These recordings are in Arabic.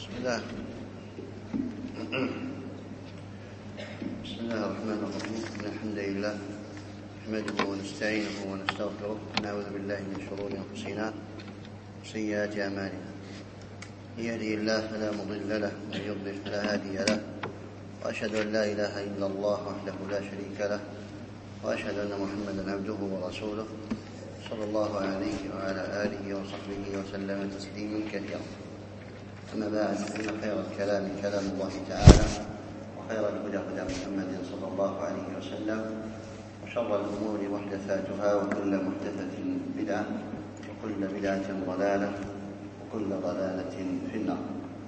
بسم الله الرحمن الرحيم. إن الحمد لله نحمده ونستعينه ونستغفره ونعوذ بالله من شرور أنفسنا وسيئات أعمالنا. من يهده الله فلا مضل له ومن يضلل فلا هادي له، وأشهد أن لا إله إلا الله وحده لا شريك له، وأشهد أن محمدا عبده ورسوله صلى الله عليه وعلى آله وصحبه وسلم تسليما كثيرا. أما بعد، فإن خير الكلام كلام الله تعالى، وخير الهدى هدى محمد صلى الله عليه وسلم، وشر الأمور محدثاتها، وكل محدثة بدعة، وكل بدعة ضلالة، وكل ضلالة في النار.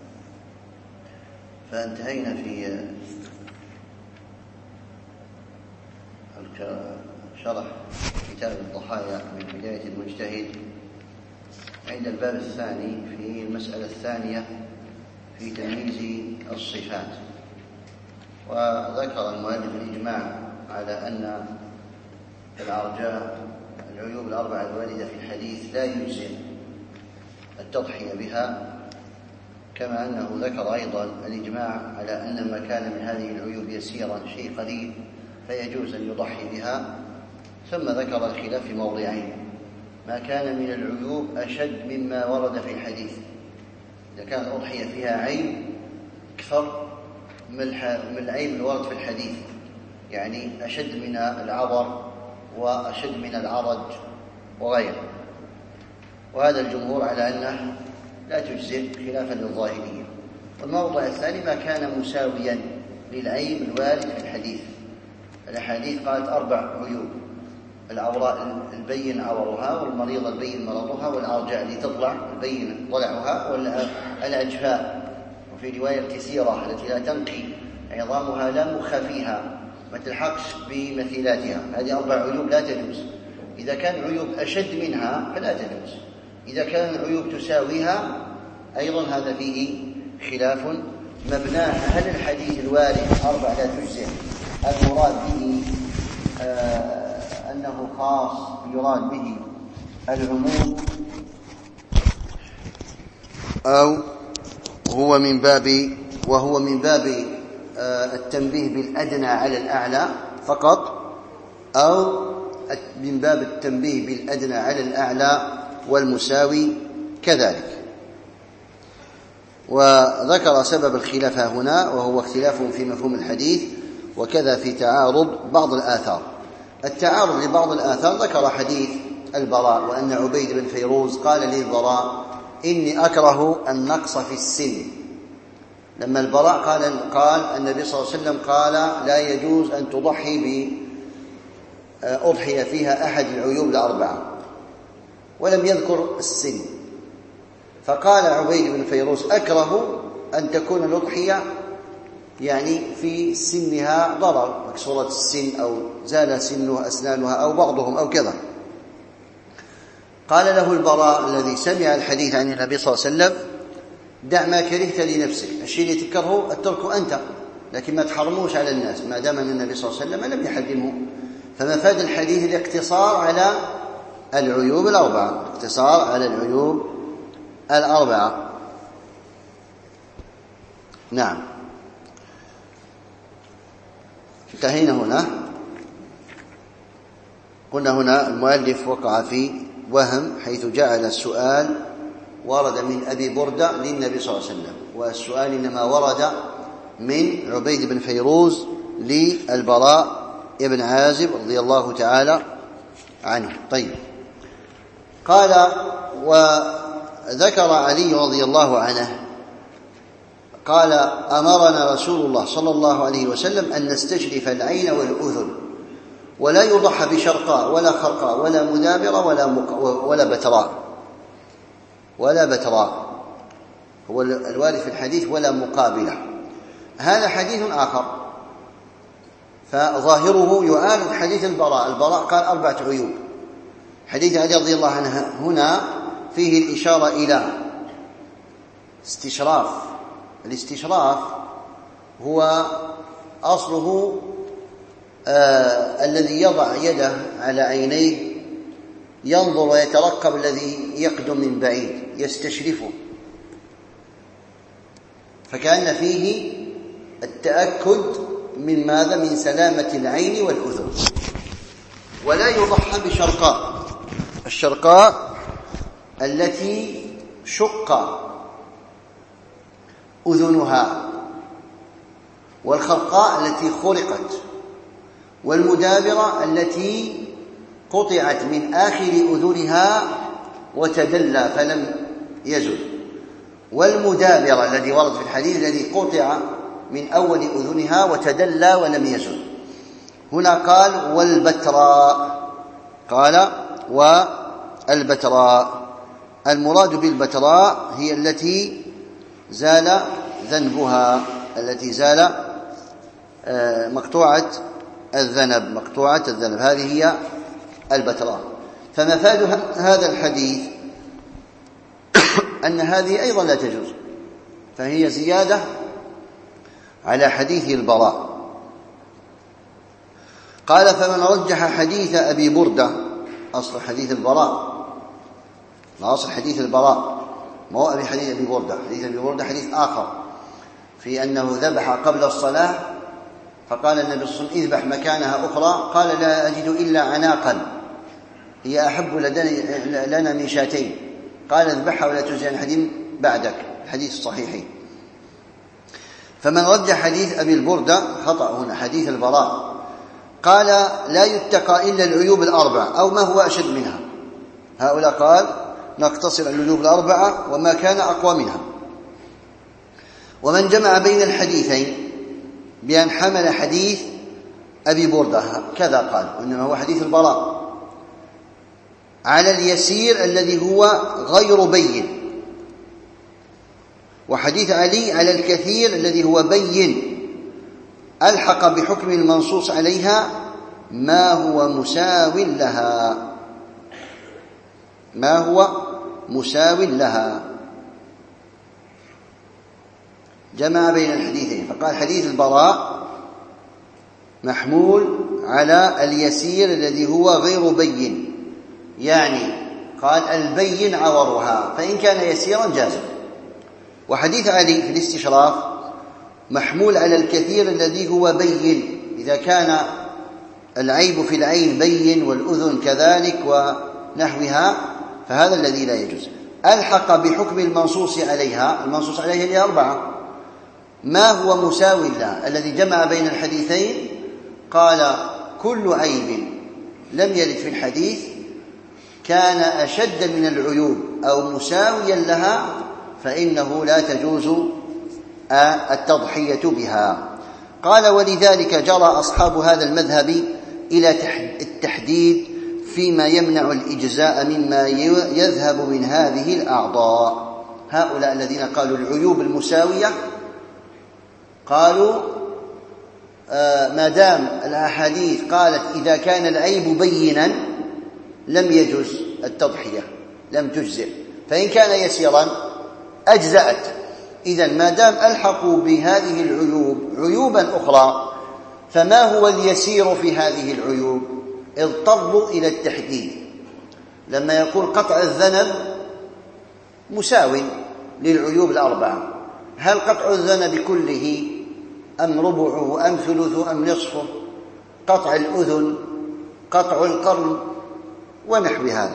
فانتهينا في شرح كتاب الضحايا من بداية المجتهد عند الباب الثاني في المسألة الثانية في تمييز الصفات. وذكر المؤلف الإجماع على أن العرجاء العيوب الأربعة الواردة في الحديث لا يجزئ التضحية بها، كما أنه ذكر أيضا الإجماع على أن ما كان من هذه العيوب يسيرا شيء قليل فيجوز أن يضحي بها. ثم ذكر الخلاف في موضعين: ما كان من العيوب أشد مما ورد في الحديث، إذا كان الأضحية فيها عيب أكثر من العيب الورد في الحديث، يعني أشد من العبر وأشد من العرج وغيره، وهذا الجمهور على أنه لا تجزئ خلافا للظاهرية. والموضع الثاني ما كان مساويا للعيب الوارد في الحديث. الأحاديث قالت 4 عيوب: العوراء البين عورها، والمريضة البين مرضها، والعرجاء اللي تطلع البين ضلعها، والأجفاء، وفي رواية الكثيرة التي لا تنقي عظامها لا مخ فيها ما تلحقش بمثيلاتها. هذه 4 عيوب لا تجوز. إذا كان عيوب أشد منها فلا تجوز. إذا كان عيوب تساويها أيضا هذا فيه خلاف مبناه: هل الحديث الوارد 4 لا تجزئ المراد به أنه خاص يراد به العموم، أو هو من باب التنبيه بالأدنى على الأعلى فقط، أو من باب التنبيه بالأدنى على الأعلى والمساوي كذلك. وذكر سبب الخلاف هنا، وهو اختلاف في مفهوم الحديث، وكذا في تعارض بعض الآثار. التعارض لبعض الآثار ذكر حديث البراء، وأن عبيد بن فيروز قال للبراء: إني أكره النقص في السن. لما البراء قال النبي صلى الله عليه وسلم قال: لا يجوز أن تضحي بأضحية فيها أحد العيوب ال4، ولم يذكر السن. فقال عبيد بن فيروز: أكره أن تكون الأضحية يعني في سنها ضرر، مكسورة السن أو زال سنها أسنانها أو بعضهم أو كذا. قال له البراء الذي سمع الحديث عن النبي صلى الله عليه وسلم: دع ما كرهت لنفسك، الشيء اللي تكرهه اتركه أنت، لكن ما تحرموش على الناس، ما دام أن النبي صلى الله عليه وسلم لم يحرمه. فمفاد الحديث الاقتصار على العيوب ال4، اقتصار على العيوب ال4. نعم، انتهينا هنا. قلنا هنا المؤلف وقع في وهم، حيث جعل السؤال ورد من أبي بردة للنبي صلى الله عليه وسلم، والسؤال إنما ورد من عبيد بن فيروز للبراء ابن عازب رضي الله تعالى عنه. طيب، قال: وذكر علي رضي الله عنه قال: أمرنا رسول الله صلى الله عليه وسلم أن نستشرف العين والأذن، ولا يضحى بشرقاء ولا خرقاء ولا مدابرة ولا بتراء، هو الوارد في الحديث ولا مقابلة. هذا حديث آخر، فظاهره يعارض حديث البراء قال 4 عيوب. حديث علي رضي الله عنه هنا فيه الإشارة إلى استشراف. الاستشراف هو أصله الذي يضع يده على عينيه ينظر ويترقب الذي يقدم من بعيد، يستشرفه. فكأن فيه التأكد من ماذا؟ من سلامة العين والأذن. ولا يضحى بشرقاء. الشرقاء التي شق أذنها، والخرقاء التي خرقت، والمدابرة التي قطعت من آخر أذنها وتدلى فلم يزل، والمدابرة الذي ورد في الحديث الذي قطع من أول أذنها وتدلى ولم يزل. هنا قال والبتراء، قال والبتراء. المراد بالبتراء هي التي زال ذنبها، التي زال مقطوعة الذنب، هذه هي البتراء. فمفاد هذا الحديث أن هذه أيضا لا تجوز، فهي زيادة على حديث البراء. قال فمن رجح حديث أبي بردة، أصل حديث البراء، ما أصل حديث البراء، ما هو حديث أبي بردة. حديث أبي بردة حديث آخر في أنه ذبح قبل الصلاة، فقال النبي صلى الله عليه وسلم اذبح مكانها أخرى، قال لا أجد إلا عناقا هي أحب لنا من شاتين، قال اذبحها ولا تجزي عن حديث بعدك، الحديث الصحيح. فمن رجح حديث أبي البردة خطأ هنا، حديث البراء، قال لا يتقى إلا العيوب الأربع أو ما هو أشد منها. هؤلاء قال نقتصر على العيوب الأربعة وما كان أقوى منها. ومن جمع بين الحديثين بأن حمل حديث أبي بردة كذا قال، وإنما هو حديث البراء، على اليسير الذي هو غير بين، وحديث علي على الكثير الذي هو بين، ألحق بحكم المنصوص عليها ما هو مساو لها، جمع بين الحديثين. فقال حديث البراء محمول على اليسير الذي هو غير بين، يعني قال البين عورها، فإن كان يسيرا جاز. وحديث علي في الاستشراف محمول على الكثير الذي هو بين، إذا كان العيب في العين بين والأذن كذلك ونحوها فهذا الذي لا يجوز. ألحق بحكم المنصوص عليها، المنصوص عليها هي أربعة، ما هو مساو لها، الذي جمع بين الحديثين قال كل عيب لم يرد في الحديث كان أشد من العيوب أو مساويا لها فإنه لا تجوز التضحية بها. قال ولذلك جرى أصحاب هذا المذهب إلى التحديد فيما يمنع الإجزاء مما يذهب من هذه الأعضاء. هؤلاء الذين قالوا العيوب المساوية قالوا ما دام الأحاديث قالت إذا كان العيب بينا لم يجوز التضحية، لم تجزئ، فإن كان يسيرا أجزأت. إذن ما دام ألحقوا بهذه العيوب عيوبا أخرى، فما هو اليسير في هذه العيوب؟ اضطروا إلى التحديد. لما يقول قطع الذنب مساو للعيوب الأربعة، هل قطع الذنب كله أم ربعه أم ثلثه أم نصفه؟ قطع الأذن، قطع القرن ونحو هذا.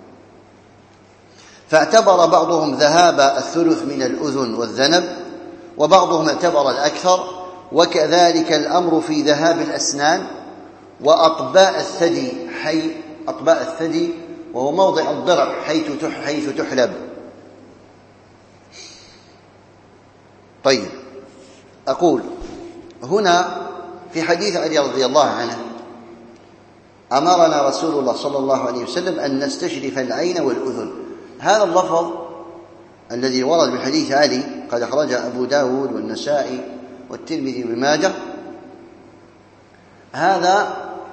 فاعتبر بعضهم ذهاب الثلث من الأذن والذنب، وبعضهم اعتبر الأكثر. وكذلك الأمر في ذهاب الأسنان وأطباء الثدي، أطباء الثدي وهو موضع الضرع حيث تحلب. طيب، أقول هنا في حديث علي رضي الله عنه أمرنا رسول الله صلى الله عليه وسلم أن نستشرف العين والأذن. هذا اللفظ الذي ورد بحديث علي قد أخرجه أبو داود والنسائي والترمذي وابن ماجه، هذا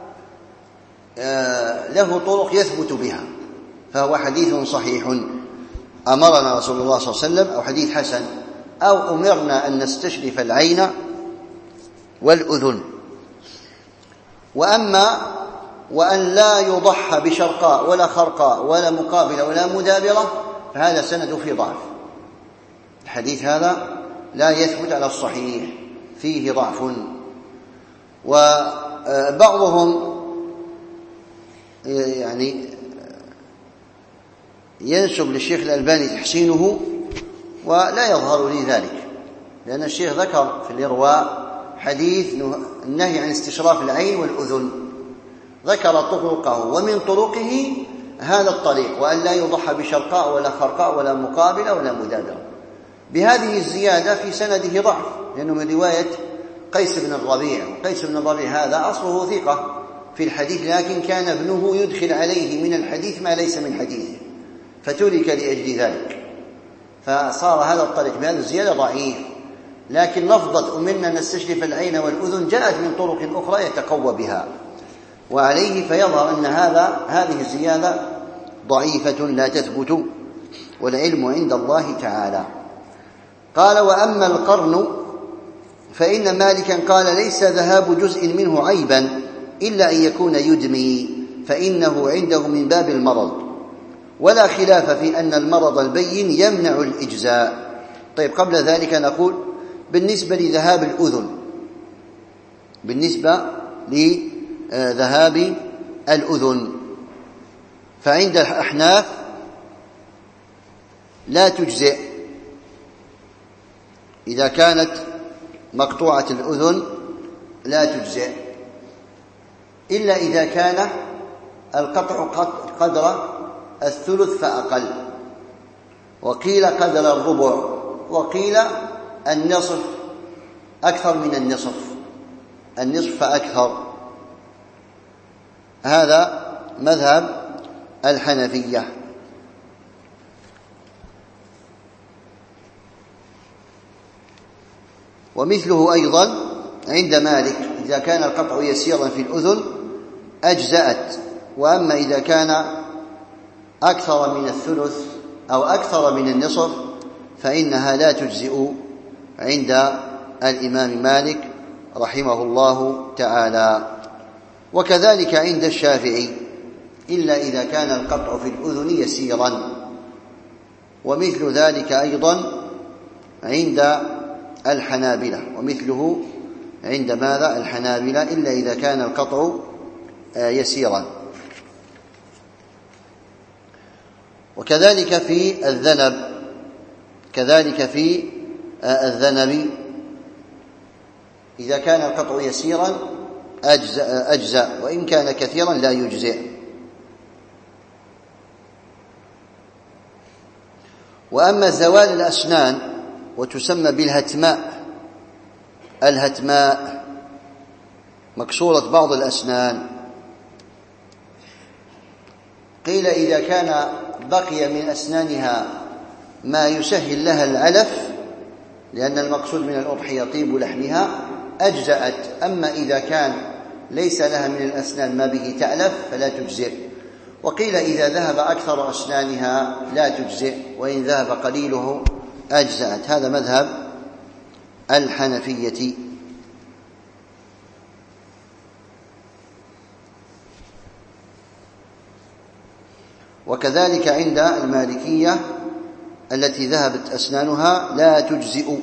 له طرق يثبت بها، فهو حديث صحيح أمرنا رسول الله صلى الله عليه وسلم، أو حديث حسن، أو أمرنا أن نستشرف العين والأذن. وأما وأن لا يضحى بشرقاء ولا خرقاء ولا مقابلة ولا مدابرة، فهذا سند في ضعف. الحديث هذا لا يثبت على الصحيح، فيه ضعف. وبعضهم يعني ينسب للشيخ الألباني تحسينه، ولا يظهر لي ذلك، لأن الشيخ ذكر في الإرواء حديث النهي عن استشراف العين والأذن، ذكر طرقه، ومن طرقه هذا الطريق، وأن لا يضحى بشرقاء ولا خرقاء ولا مقابلة ولا مدابرة. بهذه الزيادة في سنده ضعف، لأنه من رواية قيس بن الربيع، وقيس بن الربيع هذا أصله ثقة في الحديث، لكن كان ابنه يدخل عليه من الحديث ما ليس من حديثه فترك لأجل ذلك، فصار هذا الطريق بهذه الزيادة ضعيف. لكن لفظة أمرنا نستشرف العين والأذن جاءت من طرق أخرى يتقوى بها، وعليه فيظهر أن هذه الزيادة ضعيفة لا تثبت، والعلم عند الله تعالى. قال: وأما القرن فإن مالكا قال: ليس ذهاب جزء منه عيبا إلا أن يكون يدمي، فإنه عنده من باب المرض، ولا خلاف في أن المرض البين يمنع الإجزاء. طيب، قبل ذلك نقول بالنسبة لذهاب الأذن، بالنسبة لذهاب الأذن فعند الأحناف لا تجزئ إذا كانت مقطوعة الأذن، لا تجزئ إلا إذا كان القطع قدر الثلث فأقل، وقيل قدر الربع، وقيل النصف، أكثر من النصف فأكثر. هذا مذهب الحنفية. ومثله أيضا عند مالك: إذا كان القطع يسيرا في الأذن أجزأت، وأما إذا كان أكثر من الثلث أو أكثر من النصف فإنها لا تجزئ عند الإمام مالك رحمه الله تعالى. وكذلك عند الشافعي إلا إذا كان القطع في الأذن يسيرا، ومثل ذلك أيضا عند الحنابلة، ومثله عند ماذا؟ الحنابلة، إلا إذا كان القطع يسيرا. وكذلك في الذنب، إذا كان القطع يسيرا أجزأ، وإن كان كثيرا لا يجزئ. وأما زوال الأسنان وتسمى بالهتماء، الهتماء مكسورة بعض الأسنان، قيل إذا كان بقي من أسنانها ما يسهل لها العلف، لأن المقصود من الأضحية طيب لحمها، أجزأت. أما إذا كان ليس لها من الأسنان ما به تعلف فلا تجزئ. وقيل إذا ذهب أكثر أسنانها لا تجزئ، وإن ذهب قليله أجزأت. هذا مذهب الحنفية. وكذلك عند المالكية التي ذهبت أسنانها لا تجزئ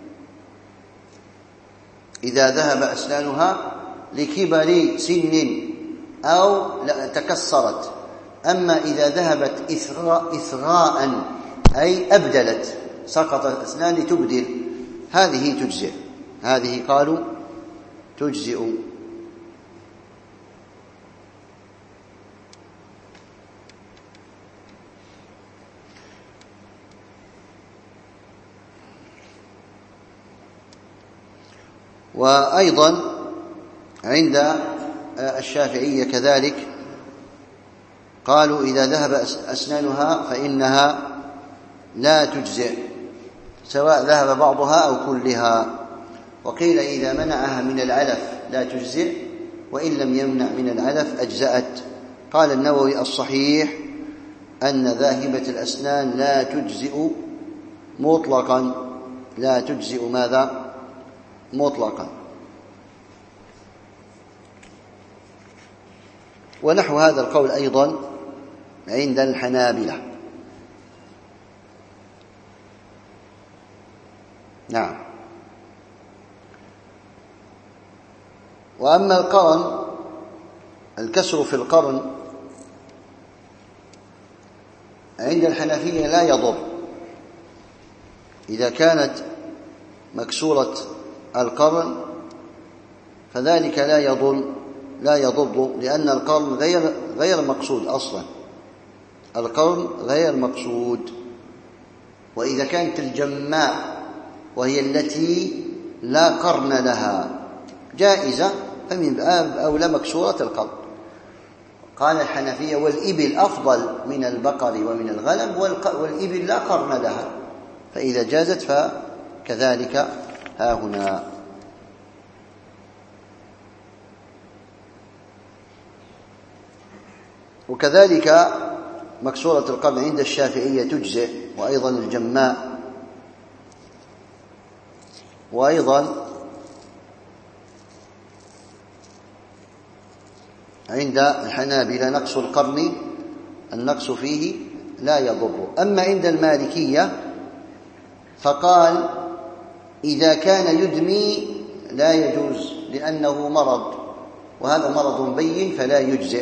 إذا ذهب أسنانها لكبر سن أو تكسرت. أما إذا ذهبت إثراء أي أبدلت، سقطت الأسنان لتبدل، هذه تجزئ، هذه قالوا تجزئ. وأيضا عند الشافعية كذلك قالوا إذا ذهب أسنانها فإنها لا تجزئ، سواء ذهب بعضها أو كلها. وقيل إذا منعها من العلف لا تجزئ، وإن لم يمنع من العلف أجزأت. قال النووي: الصحيح أن ذاهبة الأسنان لا تجزئ مطلقا، لا تجزئ ماذا؟ مطلقا. ونحو هذا القول أيضا عند الحنابلة. نعم. وأما القرن، الكسر في القرن عند الحنفية لا يضر. إذا كانت مكسورة القرن فذلك لا يضر، لأن القرن غير مقصود أصلا، القرن غير مقصود. وإذا كانت الجماء وهي التي لا قرن لها جائزة فمن باب أولى مكسورة القرن. قال الحنفية: والإبل أفضل من البقر ومن الغنم، والإبل لا قرن لها، فإذا جازت فكذلك ها هنا. وكذلك مكسورة القرن عند الشافعية تجزئ، وأيضا الجماء، وأيضا عند الحنابلة نقص القرن النقص فيه لا يضر. أما عند المالكية فقال: إذا كان يدمي لا يجوز لأنه مرض، وهذا مرض بين فلا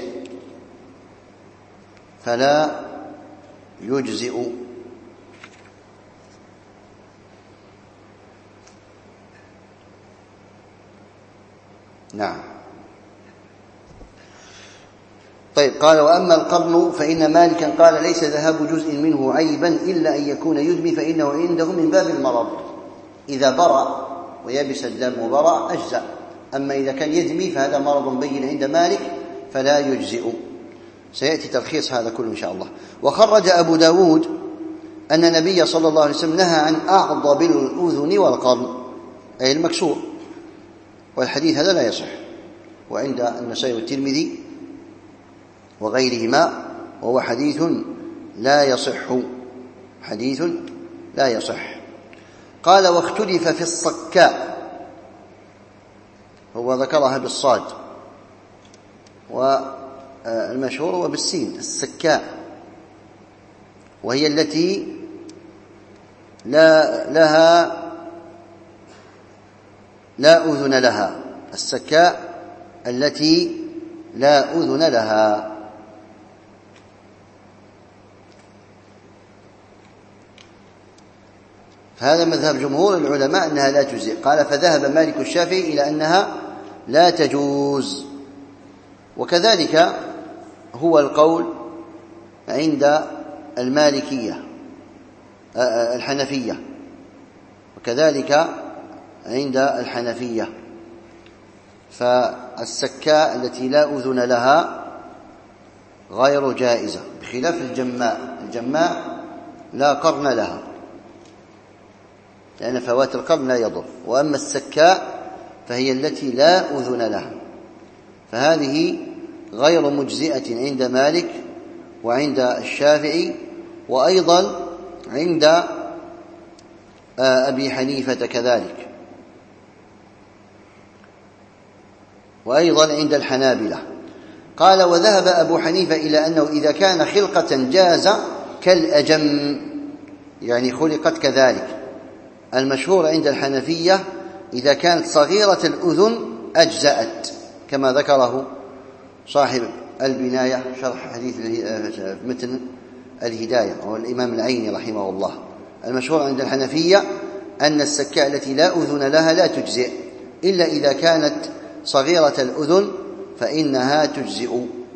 يجزئ. نعم. طيب، قال: وأما القرن فإن مالكا قال: ليس ذهاب جزء منه عيبا إلا أن يكون يدمي، فإنه عنده من باب المرض. إذا برأ ويبس الدم وبرأ أجزأ، أما إذا كان يدمي فهذا مرض بين عند مالك فلا يجزئ. سيأتي تلخيص هذا كله إن شاء الله. وخرج أبو داود أن النبي صلى الله عليه وسلم نهى عن أعضب الأذن والقرن، أي المكسور، والحديث هذا لا يصح، وعند النسائي والترمذي وغيرهما، وهو حديث لا يصح. قال: واختلف في الصكاء، هو ذكرها بالصاد، والمشهور هو بالسين، السكاء، وهي التي لا أذن لها، السكاء التي لا أذن لها. فهذا مذهب جمهور العلماء أنها لا تجزئ. قال: فذهب مالك الشافعي إلى أنها لا تجوز، وكذلك هو القول عند المالكية الحنفية، وكذلك عند الحنفية. فالسكاء التي لا أذن لها غير جائزة، بخلاف الجماء لا قرن لها، لأن فوات القرن لا يضر. وأما السكاء فهي التي لا أذن لها، فهذه غير مجزئة عند مالك وعند الشافعي، وأيضا عند أبي حنيفة كذلك، وأيضا عند الحنابلة. قال: وذهب أبو حنيفة إلى أنه إذا كان خلقة جاز كالأجم، يعني خلقت كذلك. المشهور عند الحنفية إذا كانت صغيرة الأذن أجزأت، كما ذكره صاحب البناية شرح حديث متن الهداية، وهو الإمام العيني رحمه الله. المشهور عند الحنفية أن السكاء التي لا أذن لها لا تجزئ، إلا إذا كانت صغيرة الأذن فإنها تجزئ.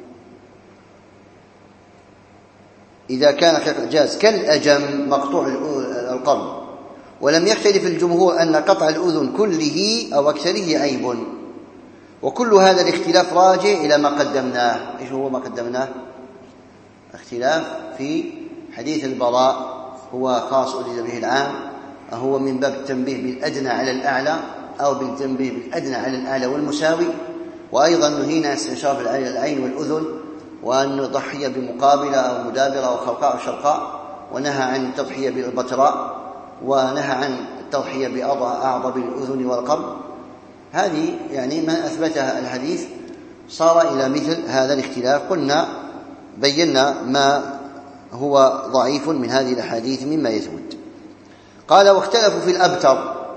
إذا كان جاز كالأجم مقطوع القرن. ولم يختلف الجمهور أن قطع الأذن كله أو أكثره عيب، وكل هذا الاختلاف راجع إلى ما قدمناه. إيش هو ما قدمناه؟ اختلاف في حديث البراء، هو خاص أريد به العام، هو من باب التنبيه بالأدنى على الأعلى، أو بالتنبيه بالأدنى على الأعلى والمساوي. وأيضا نهينا استنشاف العين والأذن، وأن نضحي بمقابلة أو مدابرة أو خلقاء أو شرقاء، ونهى عن التضحية بالبتراء، ونهى عن التضحية بأعضب الأذن والقرن. هذه يعني ما أثبتها الحديث صار إلى مثل هذا الاختلاف. قلنا بينا ما هو ضعيف من هذه الأحاديث مما يثبت. قال: واختلفوا في الأبتر،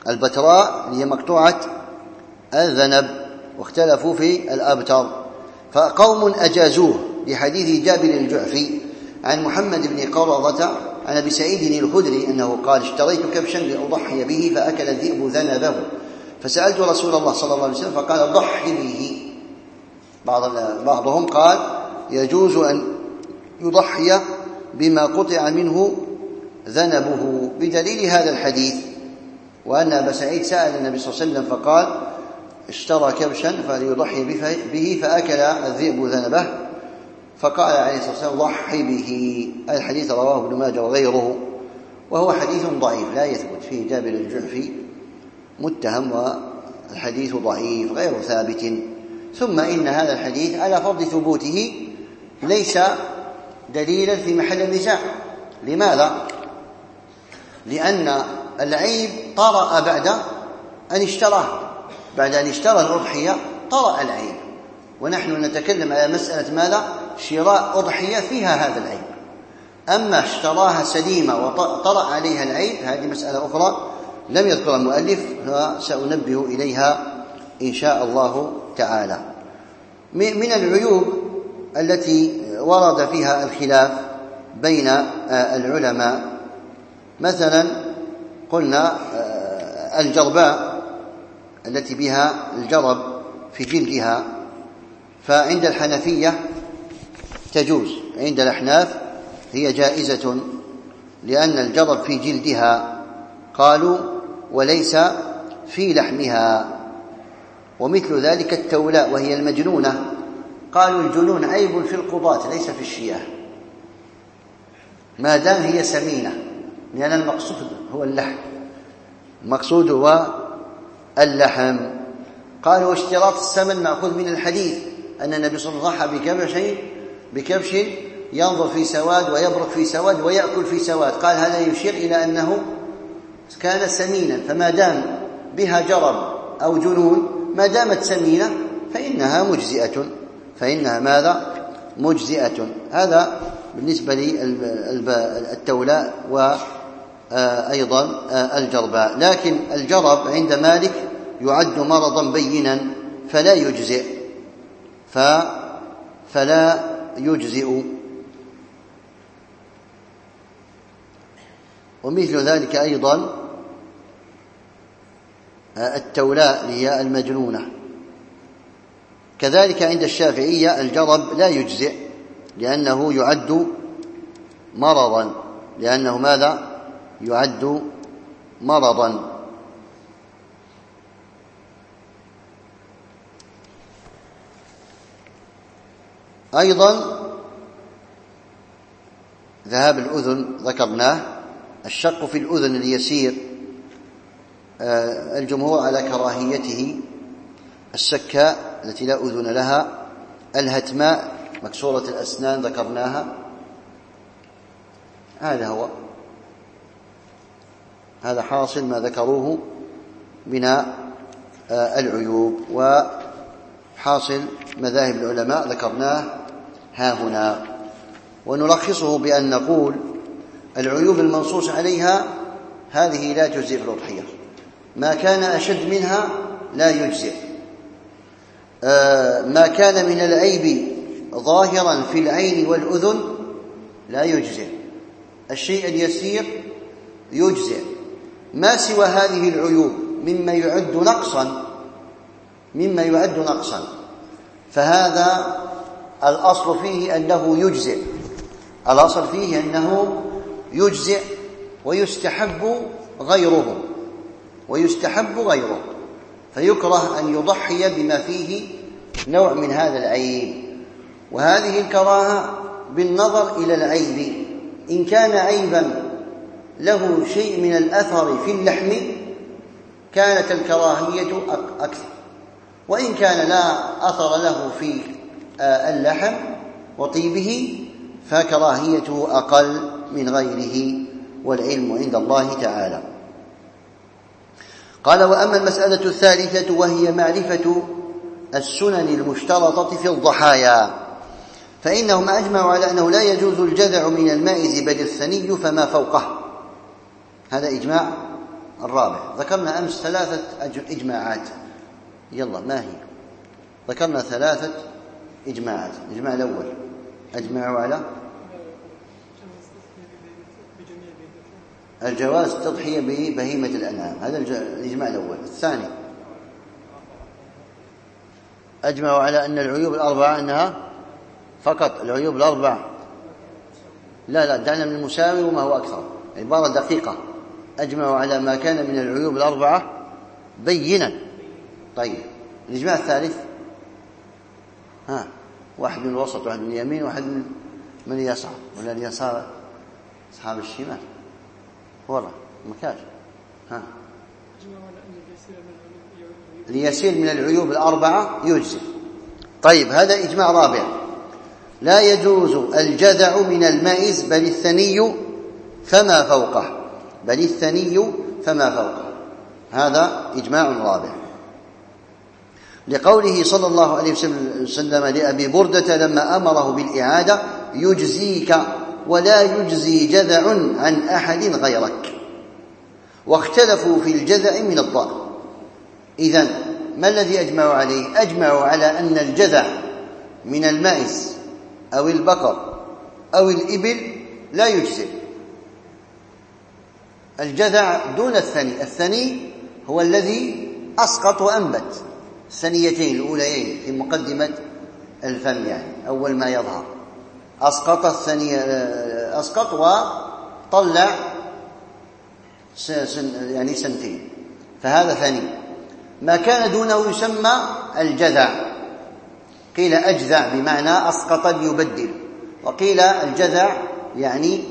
البتراء هي مقطوعة الذنب، واختلفوا في الأبتر. فقوم أجازوه لحديث جابر الجعفي عن محمد بن قرظة عن أبي سعيد الخدري أنه قال: اشتريت كبشا لأضحي به فأكل الذئب ذنبه، فسألت رسول الله صلى الله عليه وسلم فقال: ضح به. بعضهم قال: يجوز أن يضحي بما قطع منه ذنبه بدليل هذا الحديث، وأن أبا سعيد سأل النبي صلى الله عليه وسلم فقال: اشترى كبشا فليضحي به فأكل الذئب ذنبه، فقال عليه الصلاة والسلام: ضحي به. الحديث رواه ابن ماجه وغيره، وهو حديث ضعيف لا يثبت، فيه جابر الجعفي متهم والحديث ضعيف غير ثابت. ثم إن هذا الحديث على فرض ثبوته ليس دليلا في محل النزاع. لماذا؟ لأن العيب طرأ بعد أن اشتراه، بعد أن اشترى الأضحية طرأ العيب، ونحن نتكلم على مسألة ماذا؟ شراء أضحية فيها هذا العيب. أما اشتراها سليمة وطرأ عليها العيب هذه مسألة أخرى لم يذكر المؤلف، فسأنبه إليها إن شاء الله تعالى. من العيوب التي ورد فيها الخلاف بين العلماء مثلا قلنا الجرباء التي بها الجرب في جلدها، فعند الحنفية تجوز، عند الأحناف هي جائزة لأن الجرب في جلدها، قالوا وليس في لحمها. ومثل ذلك التولاء وهي المجنونة، قالوا الجنون عيب في القضاة ليس في الشياه ما دام هي سمينة، لأن المقصود هو اللحم، المقصود هو اللحم. قالوا واشتراط الثمن مأخوذ من الحديث أن النبي صلى الله عليه وسلم ضحى بكبش ينظر في سواد ويبرق في سواد ويأكل في سواد، قال هذا يشير إلى أنه كان سمينا، فما دام بها جرب أو جنون ما دامت سمينة فإنها مجزئة، فإنها ماذا؟ مجزئة. هذا بالنسبة للتولاء وأيضا الجرباء. لكن الجرب عند مالك يعد مرضا بينا فلا يجزئ، فلا يجزئ. ومثل ذلك أيضا التولاء هي المجنونة. كذلك عند الشافعية الجرب لا يجزئ لأنه يعد مرضا، لأنه ماذا؟ يعد مرضا. أيضا ذهاب الأذن ذكرناه، الشق في الأذن اليسير الجمهور على كراهيته، السكاء التي لا أذن لها، الهتماء مكسورة الأسنان ذكرناها. هذا حاصل ما ذكروه من العيوب، وحاصل مذاهب العلماء ذكرناه ها هنا. ونلخصه بأن نقول العيوب المنصوص عليها هذه لا تجزئ في الأضحية، ما كان أشد منها لا يجزئ، ما كان من العيب ظاهرا في العين والأذن لا يجزئ، الشيء اليسير يجزئ، ما سوى هذه العيوب مما يعد نقصا فهذا الأصل فيه أنه يجزئ، الأصل فيه أنه يجزئ ويستحب غيره، فيكره أن يضحي بما فيه نوع من هذا العيب. وهذه الكراهة بالنظر إلى العيب، إن كان عيبا له شيء من الأثر في اللحم كانت الكراهية أكثر، وإن كان لا أثر له في اللحم وطيبه فكراهيته أقل من غيره، والعلم عند الله تعالى. قال: وأما المسألة الثالثة وهي معرفة السنن المشترطة في الضحايا، فإنهم أجمعوا على أنه لا يجوز الجذع من المائز بل الثني فما فوقه. هذا إجماع الرابع. ذكرنا أمس 3 إجماعات. يلا ما هي؟ ذكرنا 3 إجماعات. الإجماع الأول أجمعوا على الجواز التضحية ببهيمة الأنعام، هذا الإجماع الأول. الثاني أجمعوا على أن العيوب الأربعة أنها فقط العيوب الأربعة، لا دعنا من المساوي وما هو أكثر، عبارة دقيقة. أجمعوا على ما كان من العيوب الأربعة بينا. طيب الإجماع الثالث واحد من الوسط، واحد من اليمين، واحد من اليسار، ولا اليسار أصحاب الشمال ورا مكاج. ليسير من العيوب الأربعة يجزي. طيب هذا إجماع رابع. لا يجوز الجذع من المائز بل الثني فما فوقه، بل الثني فما فوقه، هذا إجماع رابع. لقوله صلى الله عليه وسلم لأبي بردة لما أمره بالإعادة: يجزيك ولا يجزي جذع عن أحد غيرك. واختلفوا في الجذع من الضأن. إذن ما الذي أجمعوا عليه؟ أجمعوا على أن الجذع من المائز أو البقر أو الإبل لا يجزئ. الجذع دون الثني. الثني هو الذي أسقط وأنبت، الثنيتين الأوليين في مقدمة الفم، يعني أول ما يظهر أسقط الثنية، أسقط وطلع يعني سنتين، فهذا ثني. ما كان دونه يسمى الجذع. قيل أجذع بمعنى أسقط ليبدل، وقيل الجذع يعني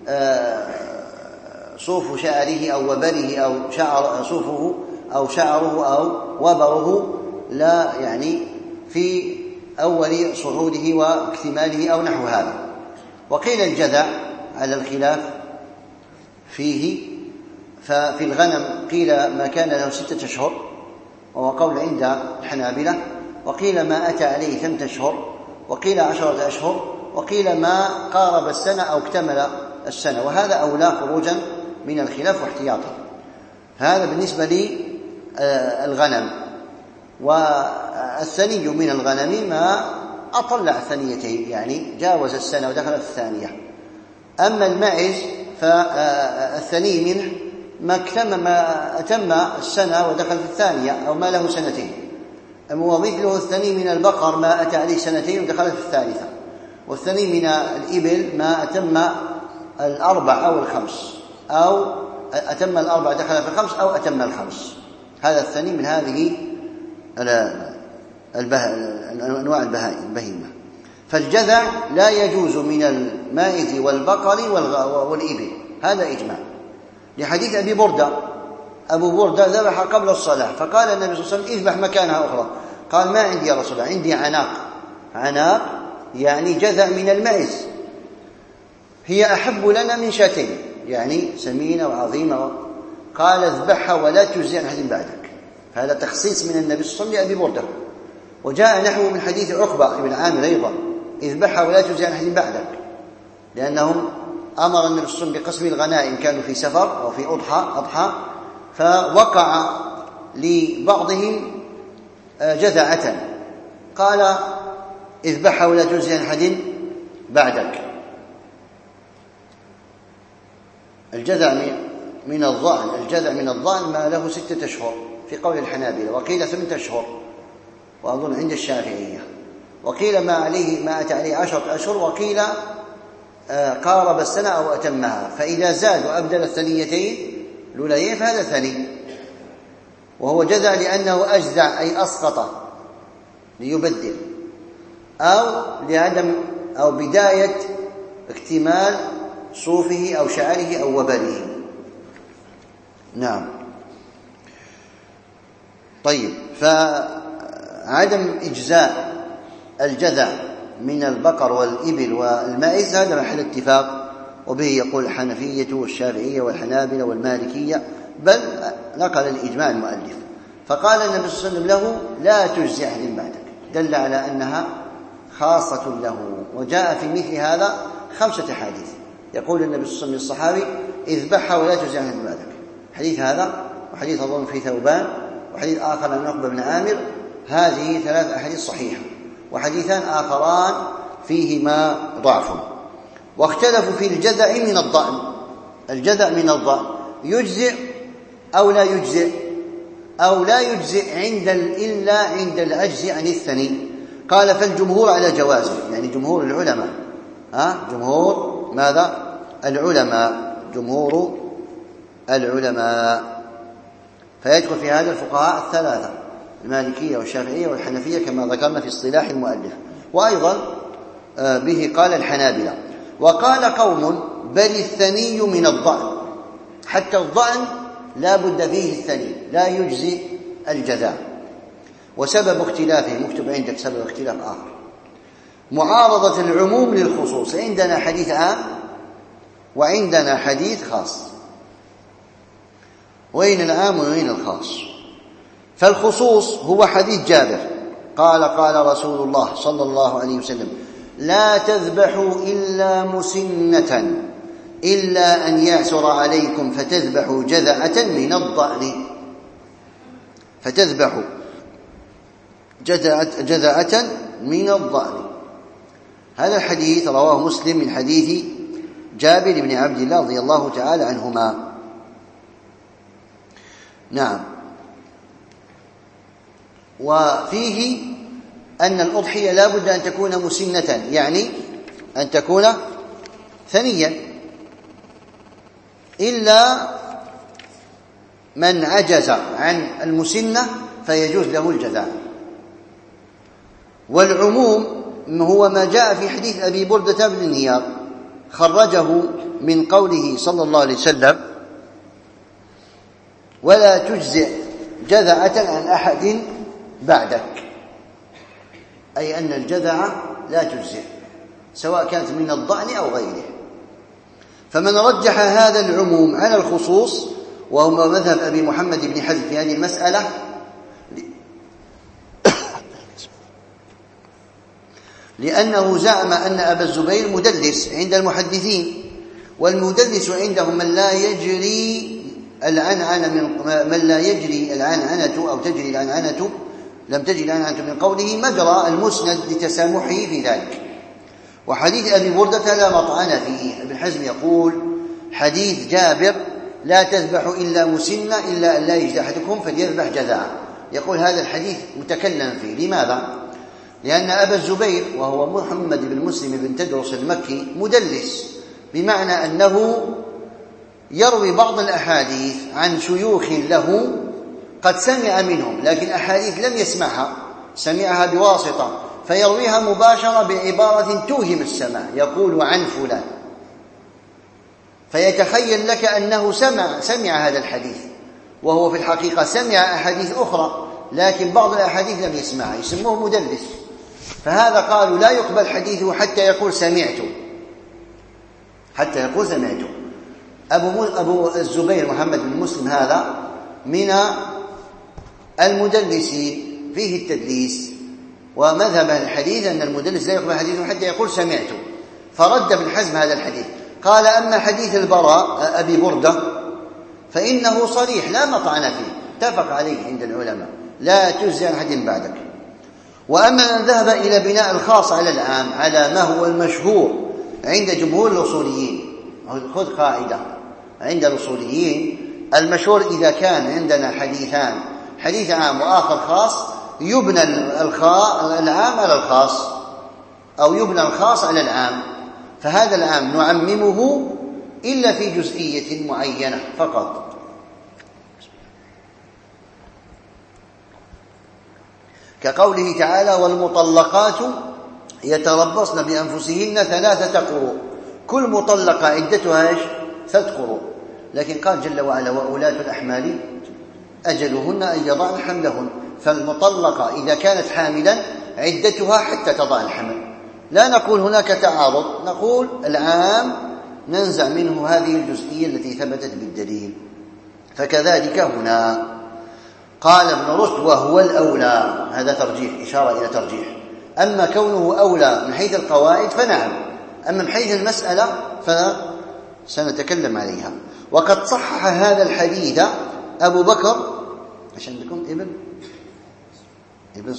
صوف شعره أو وبره أو صوفه أو شعره أو وبره، لا يعني في أول صعوده واكتماله أو نحو هذا. وقيل الجذع على الخلاف فيه. ففي الغنم قيل ما كان له 6 أشهر، وهو قول عند الحنابلة. وقيل ما أتى عليه 8 أشهر، وقيل 10 أشهر، وقيل ما قارب السنة أو اكتمل السنة، وهذا أولى خروجا من الخلاف واحتياطا. هذا بالنسبة للغنم. والثني من الغنم ما أطلع الثنيتين، يعني جاوز السنة ودخل في الثانية. أما الماعز فالثني منه ما أتم السنة ودخل في الثانية أو ما له 2 سنين. ومثله الثني من البقر ما أتى عليه 2 سنين ودخل في الثالثة. والثني من الإبل ما أتم 4 أو 5، أو أتم 4 دخل في 5 أو أتم 5. هذا الثني من هذه أنواع البهيمة. فالجذع لا يجوز من المائز والبقر والإبل، هذا إجماع. لحديث أبي بردة، أبو بردة ذبح قبل الصلاة، فقال النبي صلى الله عليه وسلم: اذبح مكانها أخرى. قال: ما عندي يا رسول الله، عندي عناق. عناق يعني جذع من المائز، هي أحب لنا من 2 يعني سمينة وعظيمة. قال: اذبحها ولا تجزي عن أحد بعدك. هذا تخصيص من النبي صلى الله عليه وسلم لأبي بردة. وجاء نحو من حديث عقبة بن عامر أيضا: اذبحها ولا تجزي عن أحد بعدك، لأنهم أمر النبي صلى الله عليه وسلم بقسم الغنائم، كانوا في سفر أو في أضحى، فوقع لبعضهم جذعة، قال: اذبحها ولا تجزي عن أحد بعدك. الجذع من الضأن، الجذع من الضأن ما له 6 أشهر في قول الحنابلة، وقيل 8 أشهر وأظن عند الشافعية، وقيل ما أتى عليه 10 أشهر، وقيل قارب السنة أو أتمها. فإذا زاد وأبدل الثنيتين لوليين فهذا ثني، وهو جذع لأنه أجزع أي أسقط ليبدل، أو لعدم أو بداية اكتمال صوفه أو شعره أو وبره. نعم. طيب، فعدم إجزاء الجذع من البقر والإبل والمائز هذا محل اتفاق، وبه يقول الحنفية والشافعية والحنابلة والمالكية، بل نقل الإجماع المؤلف. فقال النبي صلى الله عليه وسلم له: لا تجزي أحد بعدك، دل على أنها خاصة له. وجاء في مثل هذا 5 أحاديث. يقول النبي صلى الله عليه وسلم للصحابي: اذبحها ولا تجزي أحد بعدك. حديث هذا وحديث أظن في ثوبان وحديث آخر عن عقبة بن عامر، هذه 3 أحاديث صحيحة، وحديثان آخران فيهما ضعف. واختلفوا في الجذع من الضأن. الجذع من الضأن يجزئ أو لا يجزئ، أو لا يجزئ إلا عند العجز عن الثني. قال فالجمهور على جوازه، يعني جمهور العلماء، جمهور ماذا؟ العلماء، جمهور العلماء. فيدخل في هذا الفقهاء 3 المالكية والشافعية والحنفية كما ذكرنا في اصطلاح المؤلف، وأيضا به قال الحنابلة. وقال قوم بل الثني من الضأن، حتى الضأن لا بد فيه الثني، لا يجزي الجذع. وسبب اختلافهم، اكتب عندك سبب اختلاف آخر، معارضة العموم للخصوص. عندنا حديث عام وعندنا حديث خاص، وين العام وين الخاص؟ فالخصوص هو حديث جابر قال قال رسول الله صلى الله عليه وسلم لا تذبحوا إلا مسنة إلا أن يعسر عليكم فتذبحوا جذعة من الضأن، فتذبحوا جذعة من الضأن. هذا الحديث رواه مسلم من حديث جابر بن عبد الله رضي الله تعالى عنهما. نعم. وفيه أن الأضحية لا بد أن تكون مسنة، يعني أن تكون ثنيا، إلا من عجز عن المسنة فيجوز له الجذع. والعموم هو ما جاء في حديث أبي بردة بن نيار خرجه من قوله صلى الله عليه وسلم ولا تجزئ جذعة عن أحد بعدك، أي أن الجذعة لا تجزئ سواء كانت من الضأن أو غيره. فمن رجح هذا العموم على الخصوص، وهو مذهب أبي محمد بن حزم في هذه المسألة، لأنه زعم أن أبا الزبير مدلس عند المحدثين، والمدلس عندهم من لا يجري العنعنة أو تجري العنعنة، لم تجري العنعنة من قوله مجرى المسند لتسامحه في ذلك. وحديث أبي بردة لا مطعن فيه. ابن حزم يقول حديث جابر لا تذبح إلا مسنة إلا أن لا يجد أحدكم فليذبح جذعا، يقول هذا الحديث متكلم فيه. لماذا؟ لأن أبا الزبير وهو محمد بن مسلم بن تدرس المكي مدلس، بمعنى أنه يروي بعض الأحاديث عن شيوخ له قد سمع منهم، لكن أحاديث لم يسمعها، سمعها بواسطة، فيرويها مباشرة بعبارة توهم السماع، يقول عن فلان، فيتخيل لك أنه سمع هذا الحديث، وهو في الحقيقة سمع أحاديث أخرى لكن بعض الأحاديث لم يسمعها، يسموه مدلس. فهذا قالوا لا يقبل حديثه حتى يقول سمعت، حتى يقول سمعت. أبو الزبير محمد بن مسلم هذا من المدلسين، فيه التدليس، ومذهب الحديث أن المدلس لا يقبل حديثه حتى يقول سمعت، فرد ابن حزم هذا الحديث. قال أما حديث البراء أبي بردة فإنه صريح لا مطعن فيه، اتفق عليه عند العلماء، لا تجزي عن أحد بعدك. وأما من ذهب إلى بناء الخاص على العام على ما هو المشهور عند جمهور الأصوليين، خذ قاعدة عند الأصوليين، المشهور إذا كان عندنا حديثان، حديث عام وآخر خاص، يبنى العام على الخاص أو يبنى الخاص على العام، فهذا العام نعممه إلا في جزئية معينة فقط. كقوله تعالى والمطلقات يتربصن بأنفسهن 3 قروء، كل مطلقة عدتها 3 قروء، لكن قال جل وعلا وأولاة الأحمال أجلهن أن يضعن حملهن، فالمطلقة إذا كانت حاملا عدتها حتى تضع الحمل. لا نقول هناك تعارض، نقول العام ننزع منه هذه الجزئية التي ثبتت بالدليل. فكذلك هنا قال ابن رشد وهو الأولى، هذا ترجيح، إشارة إلى ترجيح. أما كونه أولى من حيث القواعد فنعم، أما من حيث المسألة فسنتكلم عليها. وقد صحح هذا الحديث أبو بكر عندكم ابن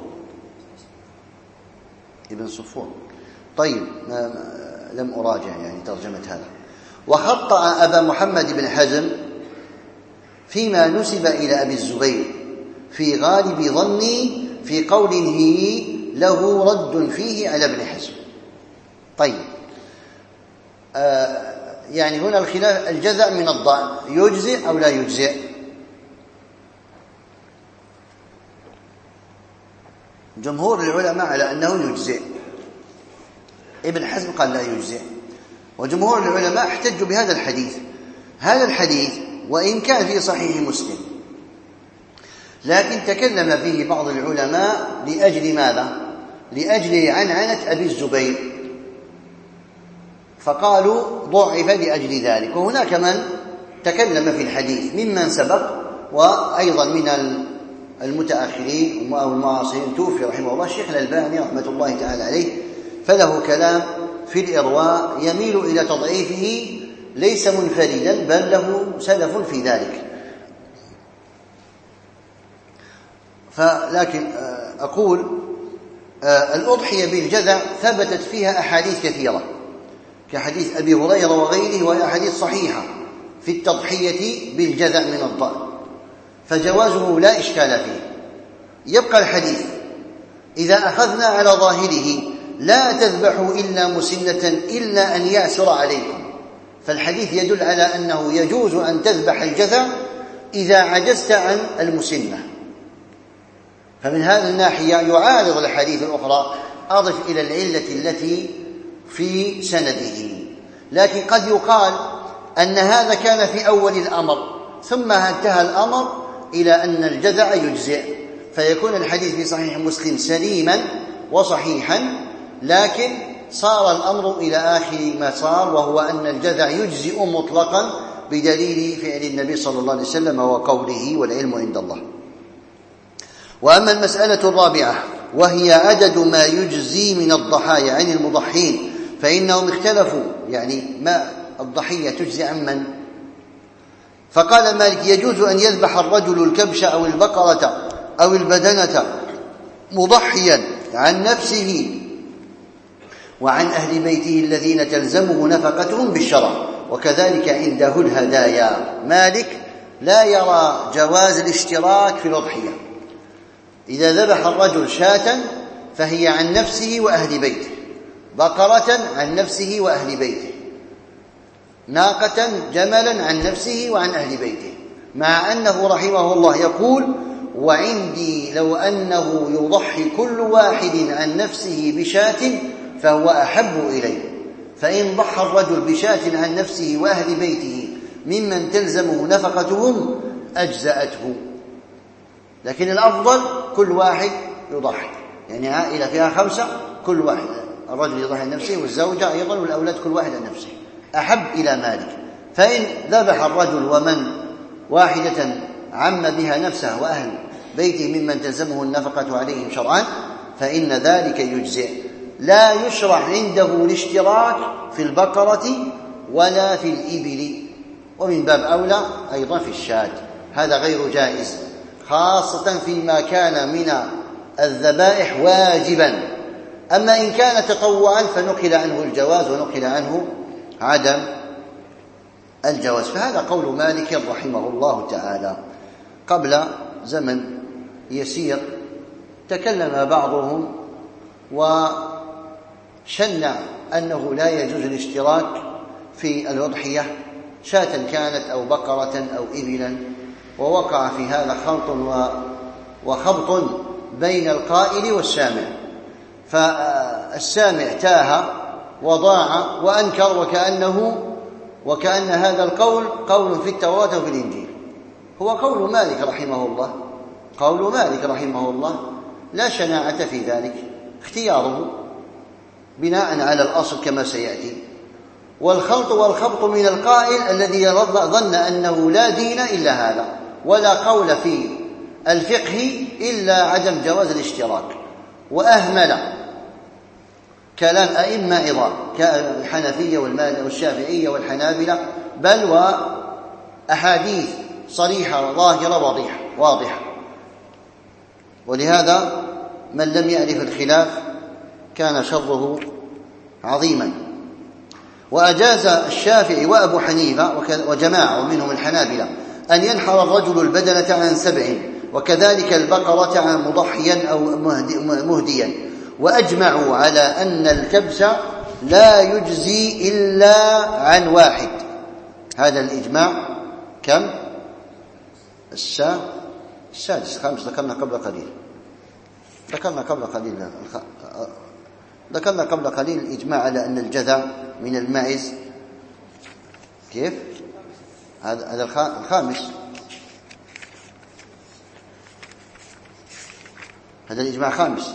صفور. طيب، لم أراجع يعني ترجمة هذا. وخطأ أبا محمد بن حزم فيما نسب إلى أبي الزبير في غالب ظني في قوله له رد فيه على ابن حزم. طيب، يعني هنا الخلاف الجزع من الضأن يجزئ أو لا يجزئ؟ جمهور العلماء على أنه يجزئ، ابن حزم قال لا يجزئ، وجمهور العلماء احتجوا بهذا الحديث. هذا الحديث وإن كان في صحيح مسلم، لكن تكلم فيه بعض العلماء لأجل ماذا؟ لأجل عنعنة أبي الزبير، فقالوا ضعف لأجل ذلك. وهناك من تكلم في الحديث ممن سبق، وأيضا من المتأخرين أو المعاصرين. توفي رحمه الله الشيخ الألباني رحمة الله تعالى عليه، فله كلام في الإرواء يميل إلى تضعيفه، ليس منفردا بل له سلف في ذلك. لكن أقول الأضحية بالجذع ثبتت فيها أحاديث كثيرة، كحديث أبي هريرة وغيره، وهي أحاديث صحيحة في التضحية بالجذع من الضأن، فجوازه لا إشكال فيه. يبقى الحديث إذا أخذنا على ظاهره لا تذبحوا إلا مسنة إلا أن يأسر عليكم، فالحديث يدل على أنه يجوز أن تذبح الجذع إذا عجزت عن المسنة. فمن هذه الناحية يعارض الحديث الأخرى، أضف إلى العلة التي في سنده. لكن قد يقال أن هذا كان في أول الأمر، ثم انتهى الأمر إلى أن الجذع يجزئ، فيكون الحديث في صحيح مسلم سليما وصحيحا، لكن صار الأمر إلى آخر ما صار، وهو أن الجذع يجزئ مطلقا بدليل فعل النبي صلى الله عليه وسلم وقوله والعلم عند الله. وأما المسألة الرابعة وهي عدد ما يجزي من الضحايا عن المضحين، فإنهم اختلفوا، يعني ما الضحية تجزي عن من؟ فقال مالك يجوز أن يذبح الرجل الكبش أو البقرة أو البدنة مضحيا عن نفسه وعن أهل بيته الذين تلزمه نفقتهم بالشرع، وكذلك عنده الهدايا. مالك لا يرى جواز الاشتراك في الأضحية. إذا ذبح الرجل شاة فهي عن نفسه وأهل بيته، بقرة عن نفسه وأهل بيته، ناقة جملا عن نفسه وعن أهل بيته، مع أنه رحمه الله يقول وعندي لو أنه يضحي كل واحد عن نفسه بشاة فهو أحب إليه، فإن ضحى الرجل بشاة عن نفسه وأهل بيته ممن تلزمه نفقتهم أجزأته. لكن الأفضل كل واحد يضحي، يعني عائلة فيها 5 كل واحد، الرجل يضحي عن نفسه والزوجة أيضا والأولاد كل واحد عن نفسه، أحب إلى مالك. فإن ذبح الرجل ومن واحدة عم بها نفسه وأهل بيته ممن تلزمه النفقة عليهم شرعا فإن ذلك يجزئ. لا يشرع عنده الاشتراك في البقرة ولا في الإبل، ومن باب أولى أيضا في الشاة، هذا غير جائز، خاصة فيما كان من الذبائح واجبا. أما إن كان تطوعا فنقل عنه الجواز ونقل عنه عدم الجواز. فهذا قول مالك رحمه الله تعالى. قبل زمن يسير تكلم بعضهم وشنع أنه لا يجوز الاشتراك في الأضحية، شاة كانت أو بقرة أو إبلا، ووقع في هذا خلط وخبط بين القائل والسامع، فالسامع تاه وضاع وأنكر وكأن هذا القول قول في التوراة وفي الإنجيل. هو قول مالك رحمه الله، قول مالك رحمه الله لا شناعة في ذلك، اختياره بناء على الأصل كما سيأتي. والخلط والخبط من القائل الذي ظن أنه لا دين إلا هذا، ولا قول في الفقه إلا عدم جواز الاشتراك، وأهمل كلام أئمة عظام كالحنفية والشافعية والحنابلة بل وأحاديث صريحة ظاهرة واضحة. ولهذا من لم يعرف الخلاف كان شره عظيما. وأجاز الشافعي وأبو حنيفة وجماعة ومنهم الحنابلة أن ينحر الرجل البدنة عن 7، وكذلك البقرة عن مضحيا أو مهديا، وأجمعوا على أن الكبش لا يجزي إلا عن واحد. هذا الإجماع كم؟ السادس. خامس ذكرنا قبل قليل الإجماع على أن الجذع من الماعز. كيف؟ هذا الخامس. هذا الإجماع خامس.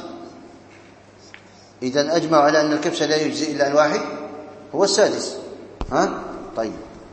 إذن أجمعوا على أن الكبش لا يجزي إلا عن واحد، هو السادس. طيب،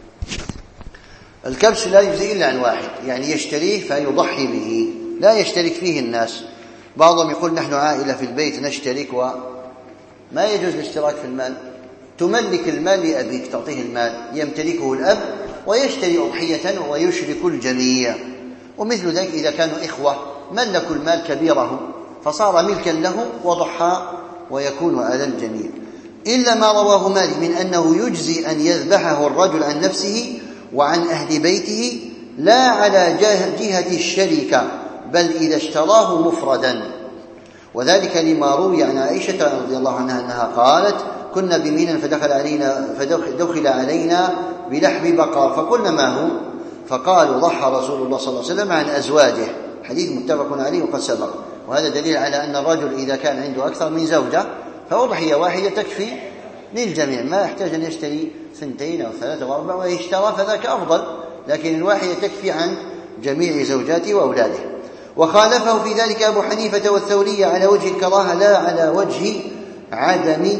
الكبش لا يجزي إلا عن واحد، يعني يشتريه فيضحي به، لا يشترك فيه الناس. بعضهم يقول نحن عائلة في البيت نشترك، وما يجوز الاشتراك في المال. تملك المال لأبيك، تعطيه المال يمتلكه الأب ويشتري أضحية ويشرك الجميع. ومثل ذلك إذا كانوا إخوة ملكوا المال كبيره فصار ملكا له وضحى ويكون على الجميع. إلا ما رواه مالك من أنه يجزي أن يذبحه الرجل عن نفسه وعن أهل بيته لا على جهة الشركة، بل إذا اشتراه مفردا. وذلك لما روي عن عائشة رضي الله عنها أنها قالت: كنا بمنى فدخل علينا بلحم بقر فقلنا ما هو؟ فقالوا: ضحى رسول الله صلى الله عليه وسلم عن أزواجه. حديث متفق عليه وقد سبق. وهذا دليل على أن الرجل إذا كان عنده أكثر من زوجة فأضحية واحدة تكفي للجميع، ما يحتاج أن يشتري 2 أو 3 أو 4 ويشترى فذاك أفضل، لكن الواحدة تكفي عن جميع زوجاته وأولاده. وخالفه في ذلك أبو حنيفة والثوري على وجه الكراهة لا على وجه عدم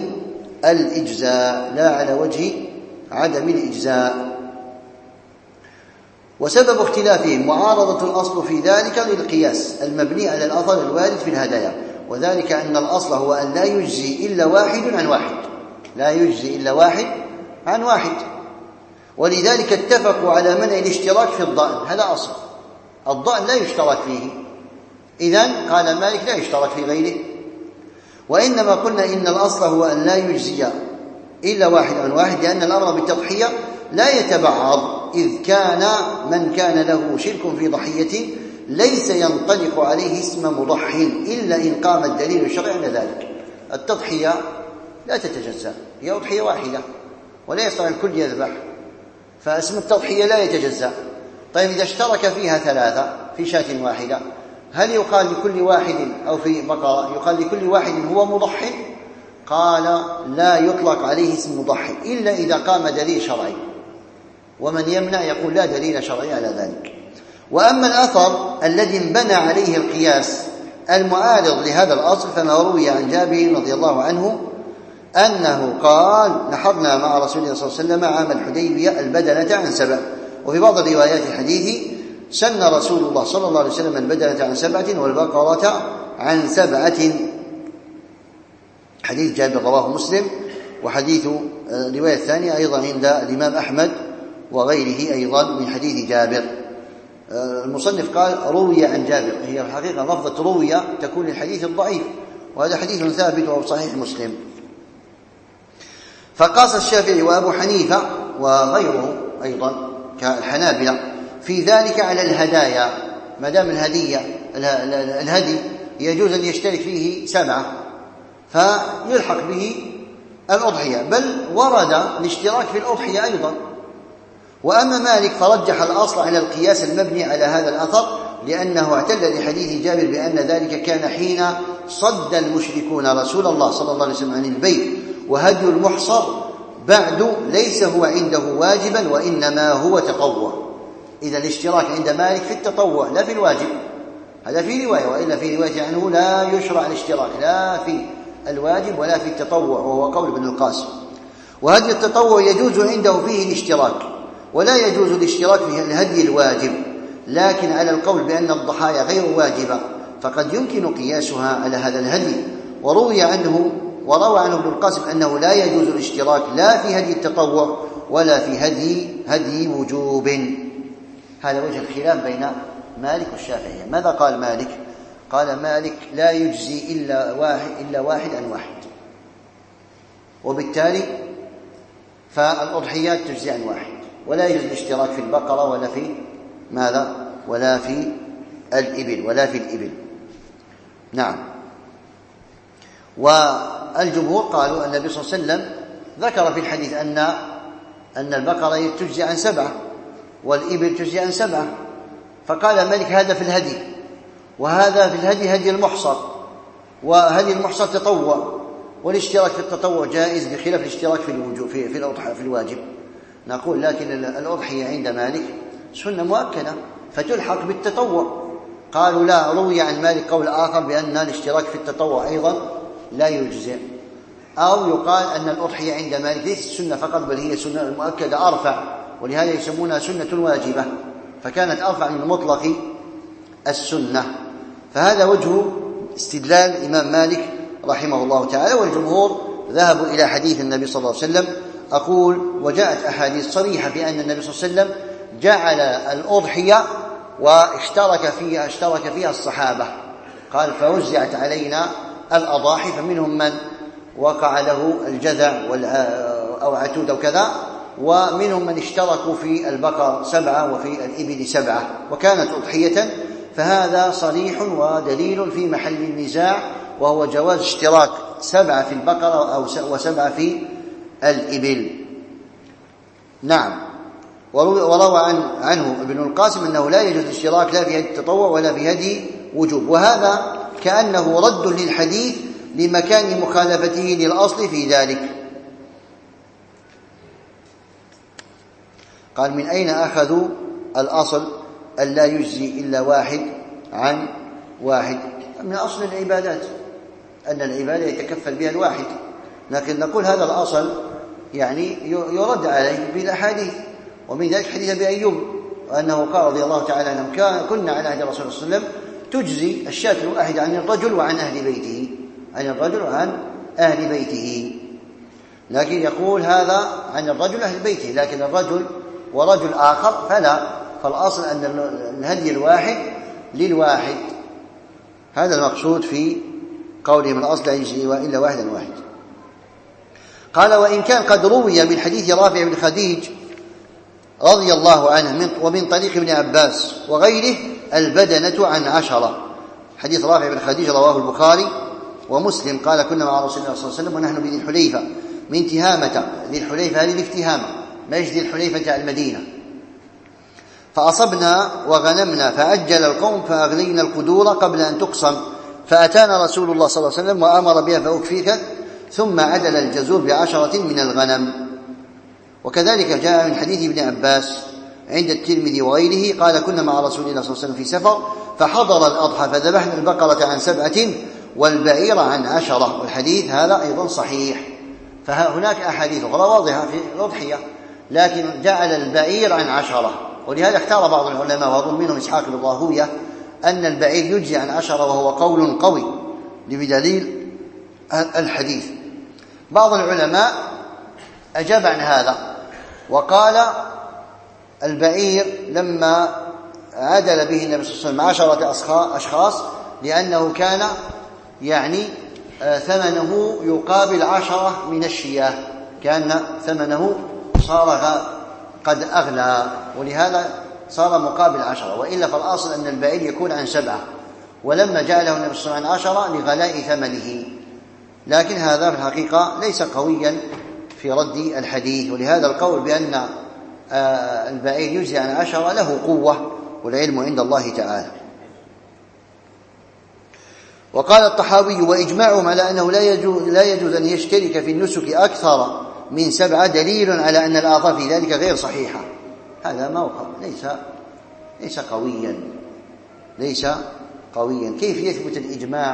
الإجزاء. وسبب اختلافهم معارضة الأصل في ذلك للقياس المبني على الأثر الوارد في الهدايا، وذلك أن الأصل هو أن لا يجزي إلا واحد عن واحد، ولذلك اتفقوا على منع الاشتراك في الضأن. هذا أصل، الضأن لا يشترك فيه، إذن قال مالك لا يشترك في غيره. وإنما قلنا إن الأصل هو أن لا يجزي إلا واحد عن واحد، لأن الأمر بالتضحية لا يتبعض، إذ كان من كان له شرك في ضحيته ليس ينطلق عليه اسم مضح إلا إن قام الدليل الشرعي على ذلك. التضحية لا تتجزأ، هي أضحية واحدة ولا يستطيع الكل يذبح، فاسم التضحية لا يتجزأ. طيب إذا اشترك فيها 3 في شاة واحدة، هل يقال لكل واحد أو في بقرة يقال لكل واحد هو مضحي؟ قال لا يطلق عليه اسم مضحي إلا إذا قام دليل شرعي، ومن يمنع يقول لا دليل شرعي على ذلك. وأما الأثر الذي انبنى عليه القياس المعارض لهذا الأصل فما روي عن جابر رضي الله عنه أنه قال: نحرنا مع رسول الله صلى الله عليه وسلم عام الحديبية البدنة عن 7. وفي بعض الروايات الحديث سن رسول الله صلى الله عليه وسلم البدنة عن 7 والبقرة عن 7. حديث جابر رواه مسلم، وحديث الرواية الثانية أيضا عند الإمام أحمد وغيره أيضا من حديث جابر. المصنف قال روي عن جابر، هي الحقيقة لفظة روي تكون للحديث الضعيف، وهذا حديث ثابت وهو صحيح مسلم. فقاس الشافعي وأبو حنيفة وغيره أيضا كالحنابلة في ذلك على الهدايا، ما دام الهدي يجوز أن يشترك فيه 7 فيلحق به الأضحية، بل ورد الاشتراك في الأضحية أيضا. وأما مالك فرجح الأصل على القياس المبني على هذا الأثر، لأنه اعتل لحديث جابر بأن ذلك كان حين صد المشركون رسول الله صلى الله عليه وسلم عن البيت، وهدي المحصر بعد ليس هو عنده واجبا وإنما هو تطوع. إذا الاشتراك عند مالك في التطوع لا في الواجب، هذا في رواية، وإلا في رواية عنه لا يشرع الاشتراك لا في الواجب ولا في التطوع، وهو قول ابن القاسم. وهدي التطوع يجوز عنده فيه الاشتراك، ولا يجوز الاشتراك في الهدي الواجب، لكن على القول بأن الضحايا غير واجبة فقد يمكن قياسها على هذا الهدي. وروى عنه ابن القاسم أنه لا يجوز الاشتراك لا في هدي التطوع ولا في هدي وجوب. هذا وجه الخلاف بين مالك والشافعية. ماذا قال مالك؟ قال مالك لا يجزي إلا واحد عن واحد، وبالتالي فالأضحيات تجزي عن واحد، ولا يجوز الاشتراك في البقرة ولا في ماذا؟ ولا في الإبل. نعم. والجمهور قالوا أن النبي صلى الله عليه وسلم ذكر في الحديث أن البقرة تجزي عن 7 والإبل تجزي عن 7، فقال مالك هذا في الهدي، وهذا في الهدي هدي المحصر، وهدي المحصر تطوع، والاشتراك في التطوع جائز بخلاف الاشتراك في الواجب. نقول لكن الأضحية عند مالك سنة مؤكدة فتلحق بالتطوع. قالوا لا، روي عن مالك قول آخر بأن الاشتراك في التطوع أيضا لا يجزئ، أو يقال أن الأضحية عند مالك ليست سنة فقط بل هي سنة مؤكدة أرفع، ولهذا يسمونها سنة واجبة، فكانت أرفع من مطلق السنة. فهذا وجه استدلال الإمام مالك رحمه الله تعالى. والجمهور ذهبوا إلى حديث النبي صلى الله عليه وسلم. أقول وجاءت أحاديث صريحة بأن النبي صلى الله عليه وسلم جعل الأضحية واشترك فيها الصحابة. قال فوزعت علينا الأضاحي، فمنهم من وقع له الجذع أو عتود أو كذا، ومنهم من اشتركوا في البقر 7 وفي الإبل 7، وكانت أضحية. فهذا صريح ودليل في محل النزاع، وهو جواز اشتراك 7 في البقرة و7 في الإبل. نعم. وروى عنه ابن القاسم أنه لا يجوز الاشتراك لا في هدي التطوع ولا في هدي وجوب، وهذا كأنه رد للحديث لمكان مخالفته للأصل في ذلك. قال من أين أخذوا الأصل أن لا يجزي إلا واحد عن واحد؟ من أصل العبادات، أن العبادة يتكفل بها الواحد. لكن نقول هذا الأصل يعني يرد عليه بالأحاديث، ومن ذلك حديث أبي أيوب وأنه قال رضي الله تعالى عنه كنا على عهد الرسول صلى الله عليه وسلم تجزي الشاة الواحد عن الرجل وعن أهل بيته، لكن يقول هذا عن الرجل أهل بيته، لكن الرجل ورجل آخر فلا، فالأصل أن الهدي الواحد للواحد. هذا المقصود في قوله من الأصل لا يجزي إلا واحد عن واحد. قال وإن كان قد روي من حديث رافع بن خديج رضي الله عنه ومن طريق ابن عباس وغيره البدنة عن 10. حديث رافع بن خديج رواه البخاري ومسلم. قال كنا مع رسول الله صلى الله عليه وسلم ونحن بذي الحليفة من تهامة. ذي الحليفة هذه الافتهامة، مش ذي الحليفة المدينة. فأصبنا وغنمنا فأجل القوم فأغلينا القدور قبل أن تقسم، فأتانا رسول الله صلى الله عليه وسلم وأمر بها فأكفيك، ثم عدل الجزور ب10 من الغنم. وكذلك جاء من حديث ابن عباس عند الترمذي وغيره قال كنا مع رسول الله صلى الله عليه وسلم في سفر فحضر الأضحى فذبحنا البقرة عن 7 والبعير عن 10. والحديث هذا أيضا صحيح. فهناك أحاديث أخرى واضحة في الأضحية، لكن جعل البعير عن 10. ولهذا اختار بعض العلماء وأظن منهم إسحاق بن راهويه أن البعير يجزي عن 10، وهو قول قوي بدليل الحديث. بعض العلماء أجاب عن هذا وقال البعير لما عدل به النبي صلى الله عليه وسلم 10 أشخاص لأنه كان يعني ثمنه يقابل 10 من الشياه، كان ثمنه صار قد أغلى، ولهذا صار مقابل 10. وإلا فالأصل أن البعير يكون عن 7، ولما جعله النبي صلى الله عليه وسلم عن 10 لغلاء ثمنه. لكن هذا في الحقيقة ليس قويا في رد الحديث، ولهذا القول بأن البعير يجزي عن 10 له قوة، والعلم عند الله تعالى. وقال الطحاوي وإجماعهم على أنه لا يجوز أن يشترك في النسك أكثر من 7 دليل على أن الآثار في ذلك غير صحيحة. هذا موقف ليس قويا. كيف يثبت الإجماع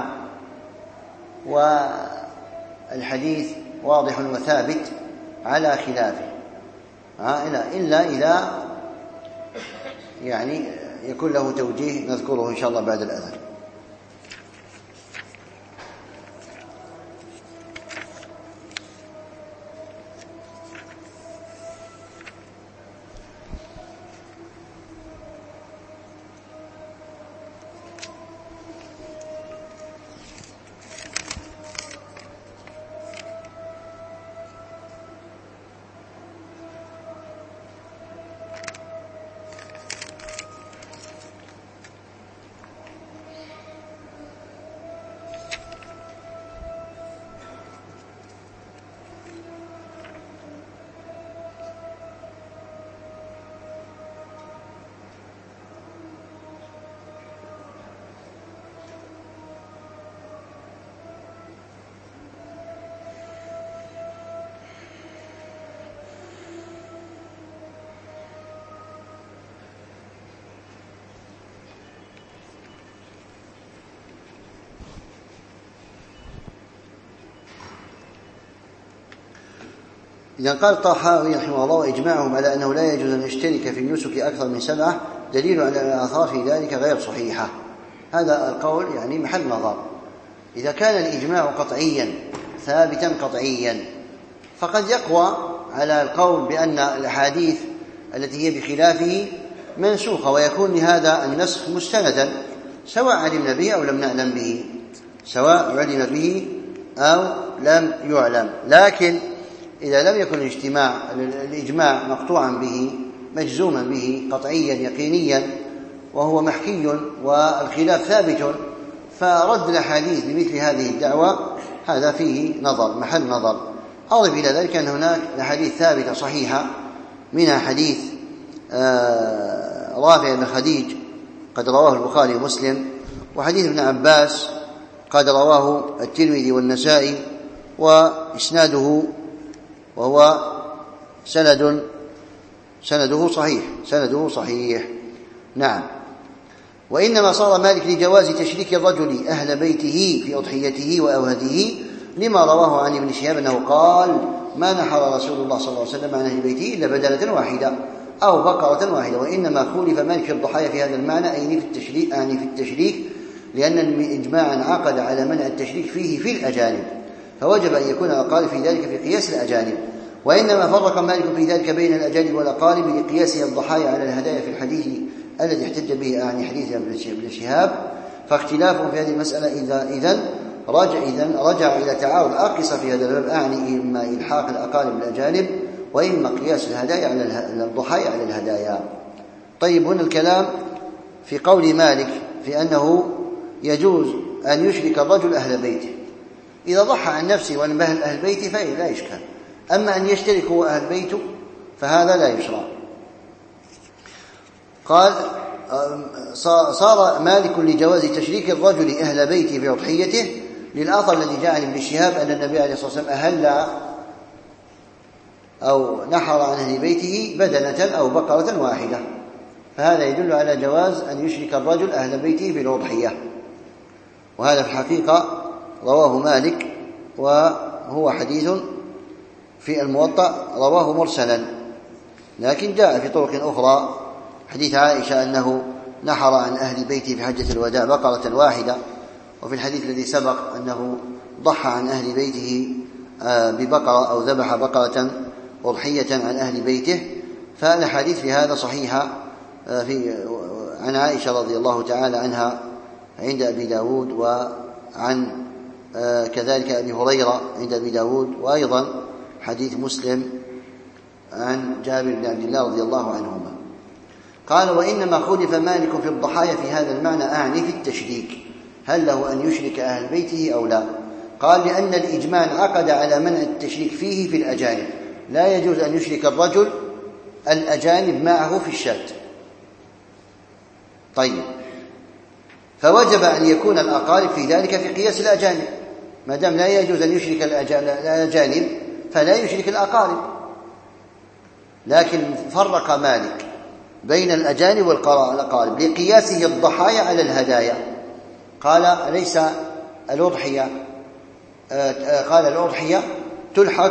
والحديث واضح وثابت على خلافه؟ إلا إذا يعني يكون له توجيه نذكره إن شاء الله بعد الأذان. إذا قال الطحاوي رحمه الله: وإجماعهم على أنه لا يجوز أن يشترك في النسك أكثر من 7 دليل على أن الآثار في ذلك غير صحيحة. هذا القول يعني محل نظر. إذا كان الإجماع قطعيا ثابتا قطعيا فقد يقوى على القول بأن الأحاديث التي هي بخلافه منسوخة، ويكون لهذا النسخ مستندا سواء علمنا به أو لم نعلم به، سواء علم به أو لم يعلم. لكن إذا لم يكن الإجماع مقطوعا به مجزوما به قطعيا يقينيا وهو محكي والخلاف ثابت، فرد الأحاديث بمثل هذه الدعوة هذا فيه نظر، محل نظر. أضف إلى ذلك أن هناك أحاديث ثابتة صحيحة، منها حديث رافع بن خديج قد رواه البخاري ومسلم، وحديث ابن عباس قد رواه الترمذي والنسائي، وإسناده وهو سنده صحيح. نعم. وإنما صار مالك لجواز تشريك الرجل أهل بيته في أضحيته وأوهده لما رواه عن ابن شهاب أنه قال: ما نحر رسول الله صلى الله عليه وسلم عن أهل بيته إلا بدنة واحدة أو بقرة واحدة. وإنما خولف مالك في الضحايا في هذا المعنى أعني في التشريك لأن الإجماع انعقد على منع التشريك فيه في الأجانب، فوجب أن يكون الأقارب في ذلك في قياس الأجانب. وإنما فرق مالك في ذلك بين الأجانب والأقارب لقياسه الضحايا على الهدايا في الحديث الذي احتج به عن حديث ابن شهاب، فاختلافهم في هذه المسألة إذن رجع إلى تعارض أقصى في هذا الباب، أعني إما إلحاق الأقارب بالأجانب وإما قياس الهدايا على الضحايا على الهدايا. طيب، هنا الكلام في قول مالك في أنه يجوز أن يشرك الرجل أهل بيته. إذا ضحى عن نفسه وعن أهل بيته فلا إشكال، أما أن يشترك هو أهل بيته فهذا لا يشرع. قال: صار مالك لجواز تشريك الرجل أهل بيته في أضحيته للأثر الذي جاء عن ابن شهاب أن النبي عليه الصلاة والسلام أهل أو نحر عن أهل بيته بدنة أو بقرة واحدة، فهذا يدل على جواز أن يشرك الرجل أهل بيته في الأضحية. وهذا في الحقيقة رواه مالك، وهو حديث في الموطأ رواه مرسلا، لكن جاء في طرق أخرى حديث عائشة أنه نحر عن أهل بيته في حجة الوداع بقرة واحدة، وفي الحديث الذي سبق أنه ضحى عن أهل بيته ببقرة أو ذبح بقرة أضحية عن أهل بيته. فالحديث في هذا صحيحة عن عائشة رضي الله تعالى عنها عند أبي داود، وعن كذلك أبي هريرة عند أبي داود، وأيضا حديث مسلم عن جابر بن عبد الله رضي الله عنهما. قال: وإنما خولف مالك في الضحايا في هذا المعنى أعني في التشريك، هل له أن يشرك أهل بيته أو لا؟ قال: لأن الإجماع انعقد على منع التشريك فيه في الأجانب، لا يجوز أن يشرك الرجل الأجانب معه في الشاة. طيب، فوجب أن يكون الأقارب في ذلك في قياس الأجانب، ما دام لا يجوز أن يشرك الأجانب فلا يشرك الأقارب. لكن فرق مالك بين الأجانب والأقارب لقياسه الضحايا على الهدايا. قال: ليس الأضحية، قال: الأضحية تلحق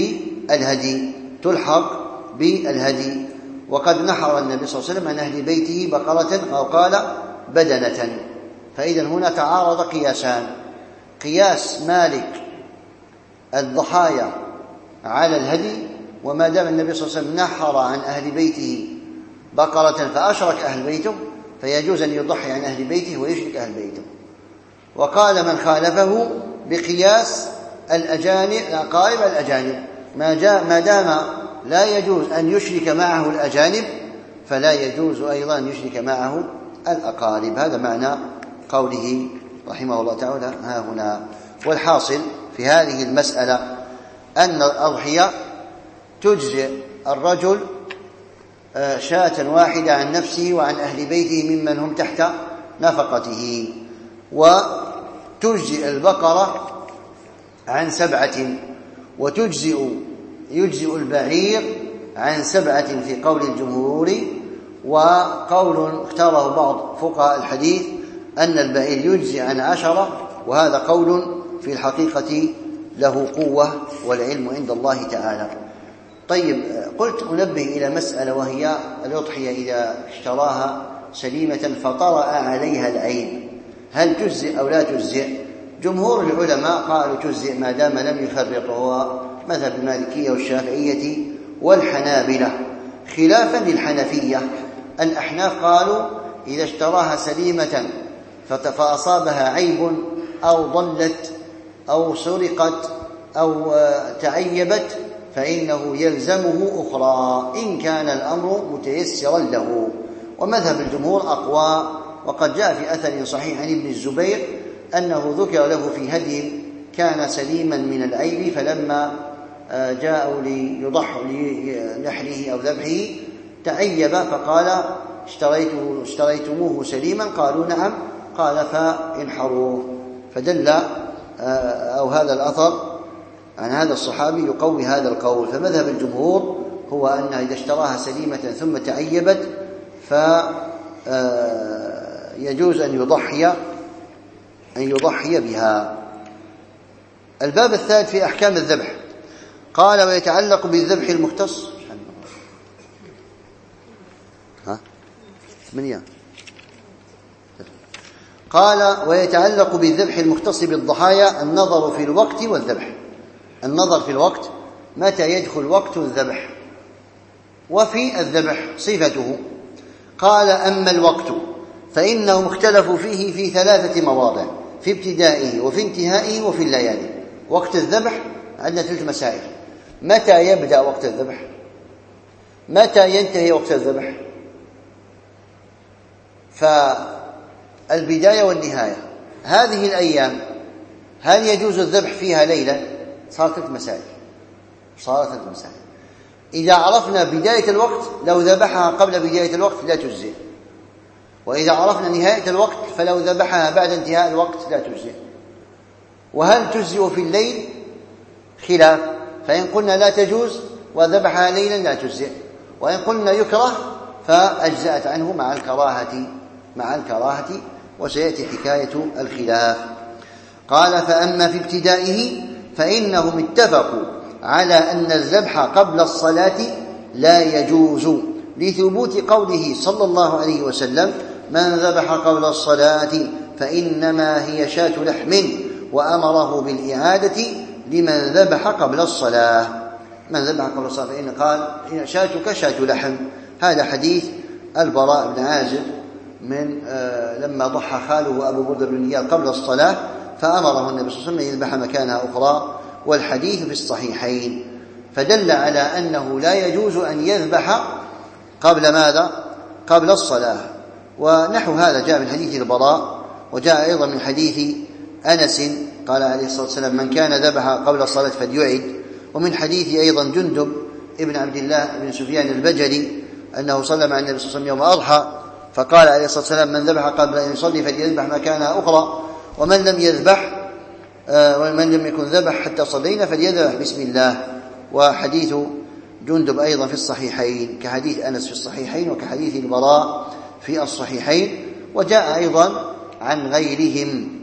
بالهدي، وقد نحر النبي صلى الله عليه وسلم عن أهل بيته بقرة أو قال بدنة. فإذا هنا تعارض قياسان: قياس مالك الضحايا على الهدي، وما دام النبي صلى الله عليه وسلم نحر عن أهل بيته بقرة فأشرك أهل بيته فيجوز أن يضحي عن أهل بيته ويشرك أهل بيته. وقال من خالفه بقياس الأقارب الأجانب، ما دام لا يجوز أن يشرك معه الأجانب فلا يجوز أيضا أن يشرك معه الأقارب. هذا معنى قوله رحمه الله تعالى ها هنا. والحاصل في هذه المسألة أن الأضحية تجزئ الرجل شاة واحدة عن نفسه وعن أهل بيته ممن هم تحت نفقته، وتجزئ البقرة عن 7، يجزئ البعير عن 7 في قول الجمهور. وقول اختاره بعض فقهاء الحديث أن البعير يجزئ عن 10، وهذا قول في الحقيقة له قوة والعلم عند الله تعالى. طيب، قلت أنبه إلى مسألة، وهي الأضحية إذا اشتراها سليمة فطرأ عليها العيب، هل تجزئ أو لا تجزئ؟ جمهور العلماء قالوا تجزئ ما دام لم يفرط، هو مذهب المالكية والشافعية والحنابلة، خلافا للحنفية. الأحناف قالوا إذا اشتراها سليمة فأصابها عيب أو ضلت أو سرقت أو تعيبت فإنه يلزمه أخرى إن كان الأمر متيسرا له. ومذهب الجمهور أقوى، وقد جاء في أثر صحيح عن ابن الزبير أنه ذكر له في هدي كان سليما من العيب، فلما جاءوا لنحره أو ذبحه تعيب فقال اشتريتموه سليما؟ قالوا نعم، قال فانحروه. فدل أو هذا الأثر عن هذا الصحابي يقوي هذا القول. فمذهب الجمهور هو أن إذا اشتراها سليمة ثم تعيبت فيجوز أن يضحي بها. الباب الثالث في أحكام الذبح، قال ويتعلق بالذبح المختص قال ويتعلق بالذبح المختص بالضحايا النظر في الوقت والذبح. النظر في الوقت، متى يدخل وقت الذبح، وفي الذبح صفته. قال أما الوقت فإنهم اختلفوا فيه في 3 مواضع، في ابتدائه وفي انتهائه وفي الليالي. وقت الذبح عندنا 3 مسائل: متى يبدأ وقت الذبح، متى ينتهي وقت الذبح، فالبداية والنهاية. هذه الأيام هل يجوز الذبح فيها ليلة؟ صارت 3 مسائل. إذا عرفنا بداية الوقت لو ذبحها قبل بداية الوقت لا تجزئ، وإذا عرفنا نهاية الوقت فلو ذبحها بعد انتهاء الوقت لا تجزئ. وهل تجزئ في الليل؟ خلاف، فإن قلنا لا تجوز وذبحها ليلا لا تجزئ، وإن قلنا يكره فأجزأت عنه مع الكراهة وسيأتي حكاية الخلاف. قال فأما في ابتدائه فإنهم اتفقوا على أن الذبح قبل الصلاة لا يجوز، لثبوت قوله صلى الله عليه وسلم: من ذبح قبل الصلاة فإنما هي شاة لحم، وأمره بالإعادة لمن ذبح قبل الصلاة. من ذبح قبل الصلاة فإن قال شاتك شاة لحم. هذا حديث البراء بن عازب من لما ضحى خاله أبو بردة بن نيار قبل الصلاة فأمره النبي صلى الله عليه وسلم يذبح مكانها أخرى، والحديث في الصحيحين. فدل على أنه لا يجوز أن يذبح قبل ماذا؟ قبل الصلاة. ونحو هذا جاء من حديث البراء، وجاء أيضا من حديث أنس قال عليه الصلاة والسلام: من كان ذبح قبل الصلاة فليعد. ومن حديث أيضا جندب ابن عبد الله بن سفيان البجلي أنه صلى مع النبي صلى الله عليه وسلم يوم أضحى فقال عليه الصلاة والسلام: من ذبح قبل أن يصلي فليذبح مكانها أخرى، ومن لم يكن ذبح حتى صلينا فليذبح بسم الله. وحديث جندب أيضا في الصحيحين كحديث أنس في الصحيحين، وكحديث البراء في الصحيحين، وجاء أيضا عن غيرهم.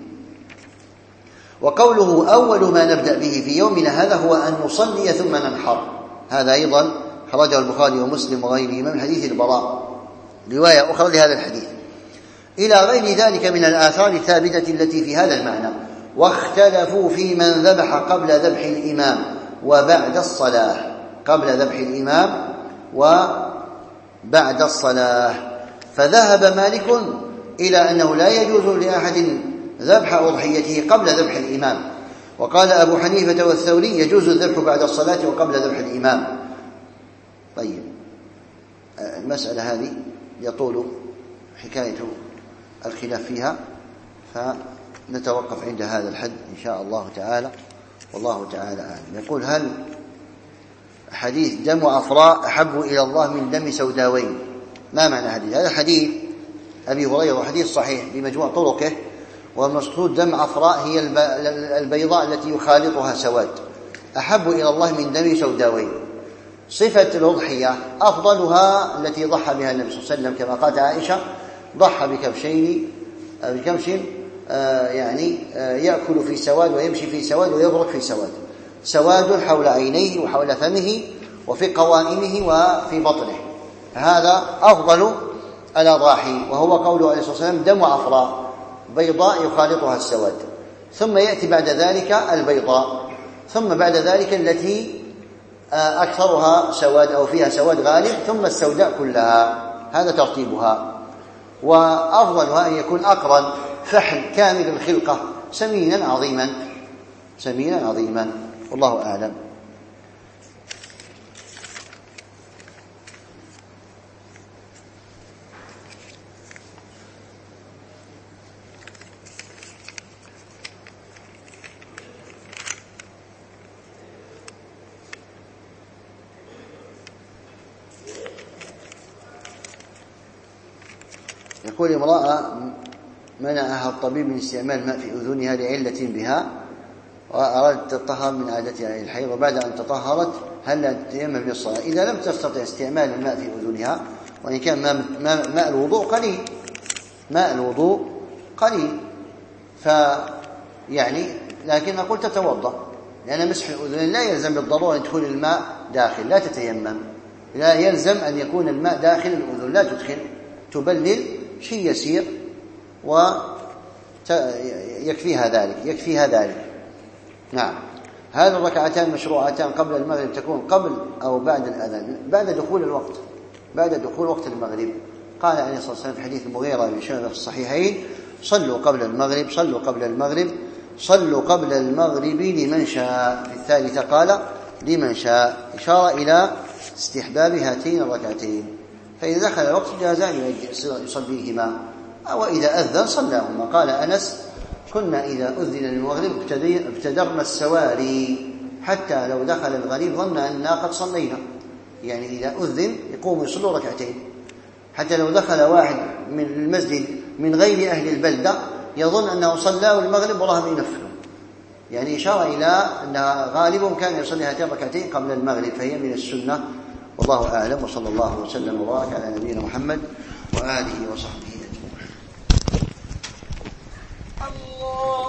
وقوله أول ما نبدأ به في يومنا هذا هو أن نصلي ثم ننحر، هذا أيضا خرجه البخاري ومسلم وغيرهما من حديث البراء، رواية أخرى لهذا الحديث، إلى غير ذلك من الآثار الثابتة التي في هذا المعنى. واختلفوا في من ذبح قبل ذبح الإمام وبعد الصلاة، قبل ذبح الإمام وبعد الصلاة. فذهب مالك إلى أنه لا يجوز لأحد ذبح أضحيته قبل ذبح الإمام، وقال أبو حنيفة والثوري: يجوز الذبح بعد الصلاة وقبل ذبح الإمام. طيب، المسألة هذه يطول حكاية الخلاف فيها، فنتوقف عند هذا الحد إن شاء الله تعالى، والله تعالى أعلم. يقول: هل حديث دم عفراء أحب إلى الله من دم سوداوين؟ ما معنى حديث هذا؟ حديث أبي هريرة وحديث صحيح بمجموع طرقه، والمقصود دم عفراء هي البيضاء التي يخالطها سواد، أحب إلى الله من دم سوداوين. صفة الأضحية أفضلها التي ضحى بها النبي صلى الله عليه وسلم، كما قالت عائشة: ضحى بكبش يعني يأكل في سواد ويمشي في سواد ويبرك في سواد، سواد حول عينيه وحول فمه، وفي قوائمه وفي بطنه، هذا أفضل الأضاحي. وهو قوله عليه الصلاة والسلام: دم عفراء بيضاء يخالطها السواد. ثم يأتي بعد ذلك البيضاء، ثم بعد ذلك التي أكثرها سواد أو فيها سواد غالب، ثم السوداء كلها. هذا ترتيبها. وأفضلها أن يكون أقرن فحل كامل الخلقة سمينا عظيما. والله أعلم. يقول: امرأة منعها الطبيب من استعمال الماء في أذنها لعلة بها، وأرادت تطهر من عادتها الحيض، وبعد أن تطهرت هل لا تتيمم للصلاة؟ إذا لم تستطع استعمال الماء في أذنها، وإن كان ماء الوضوء قليل، لكن نقول تتوضأ، لأن مسح الأذنين لا يلزم بالضرورة أن يدخل الماء داخل، لا تتيمم، لا يلزم أن يكون الماء داخل الأذن، لا تدخل، تبلل شيء يسير يكفيها ذلك. نعم. هذه الركعتان مشروعتان قبل المغرب تكون قبل أو بعد الأذان، بعد دخول وقت المغرب. قال عليه الصلاة والسلام في حديث المغيرة بن شعبة في الصحيحين: صلوا قبل المغرب لمن شاء. في الثالثة قال: لمن شاء، إشارة إلى استحباب هاتين الركعتين. فإذا دخل الوقت جاز أن يصليهما، أو إذا أذن صلاهما. قال أنس: كنا إذا أذن للمغرب ابتدرنا السواري حتى لو دخل الغريب ظن أننا قد صلينا. يعني إذا أذن يقوم يصلوا ركعتين، حتى لو دخل واحد من المسجد من غير أهل البلدة يظن أنه صلى المغرب والله ينفله. يعني إشارة إلى أن غالبهم كان يصلي هاتين الركعتين قبل المغرب، فهي من السنة. والله أعلم. وصلى الله وسلم وبارك على نبينا محمد وآله وصحبه أجمعين.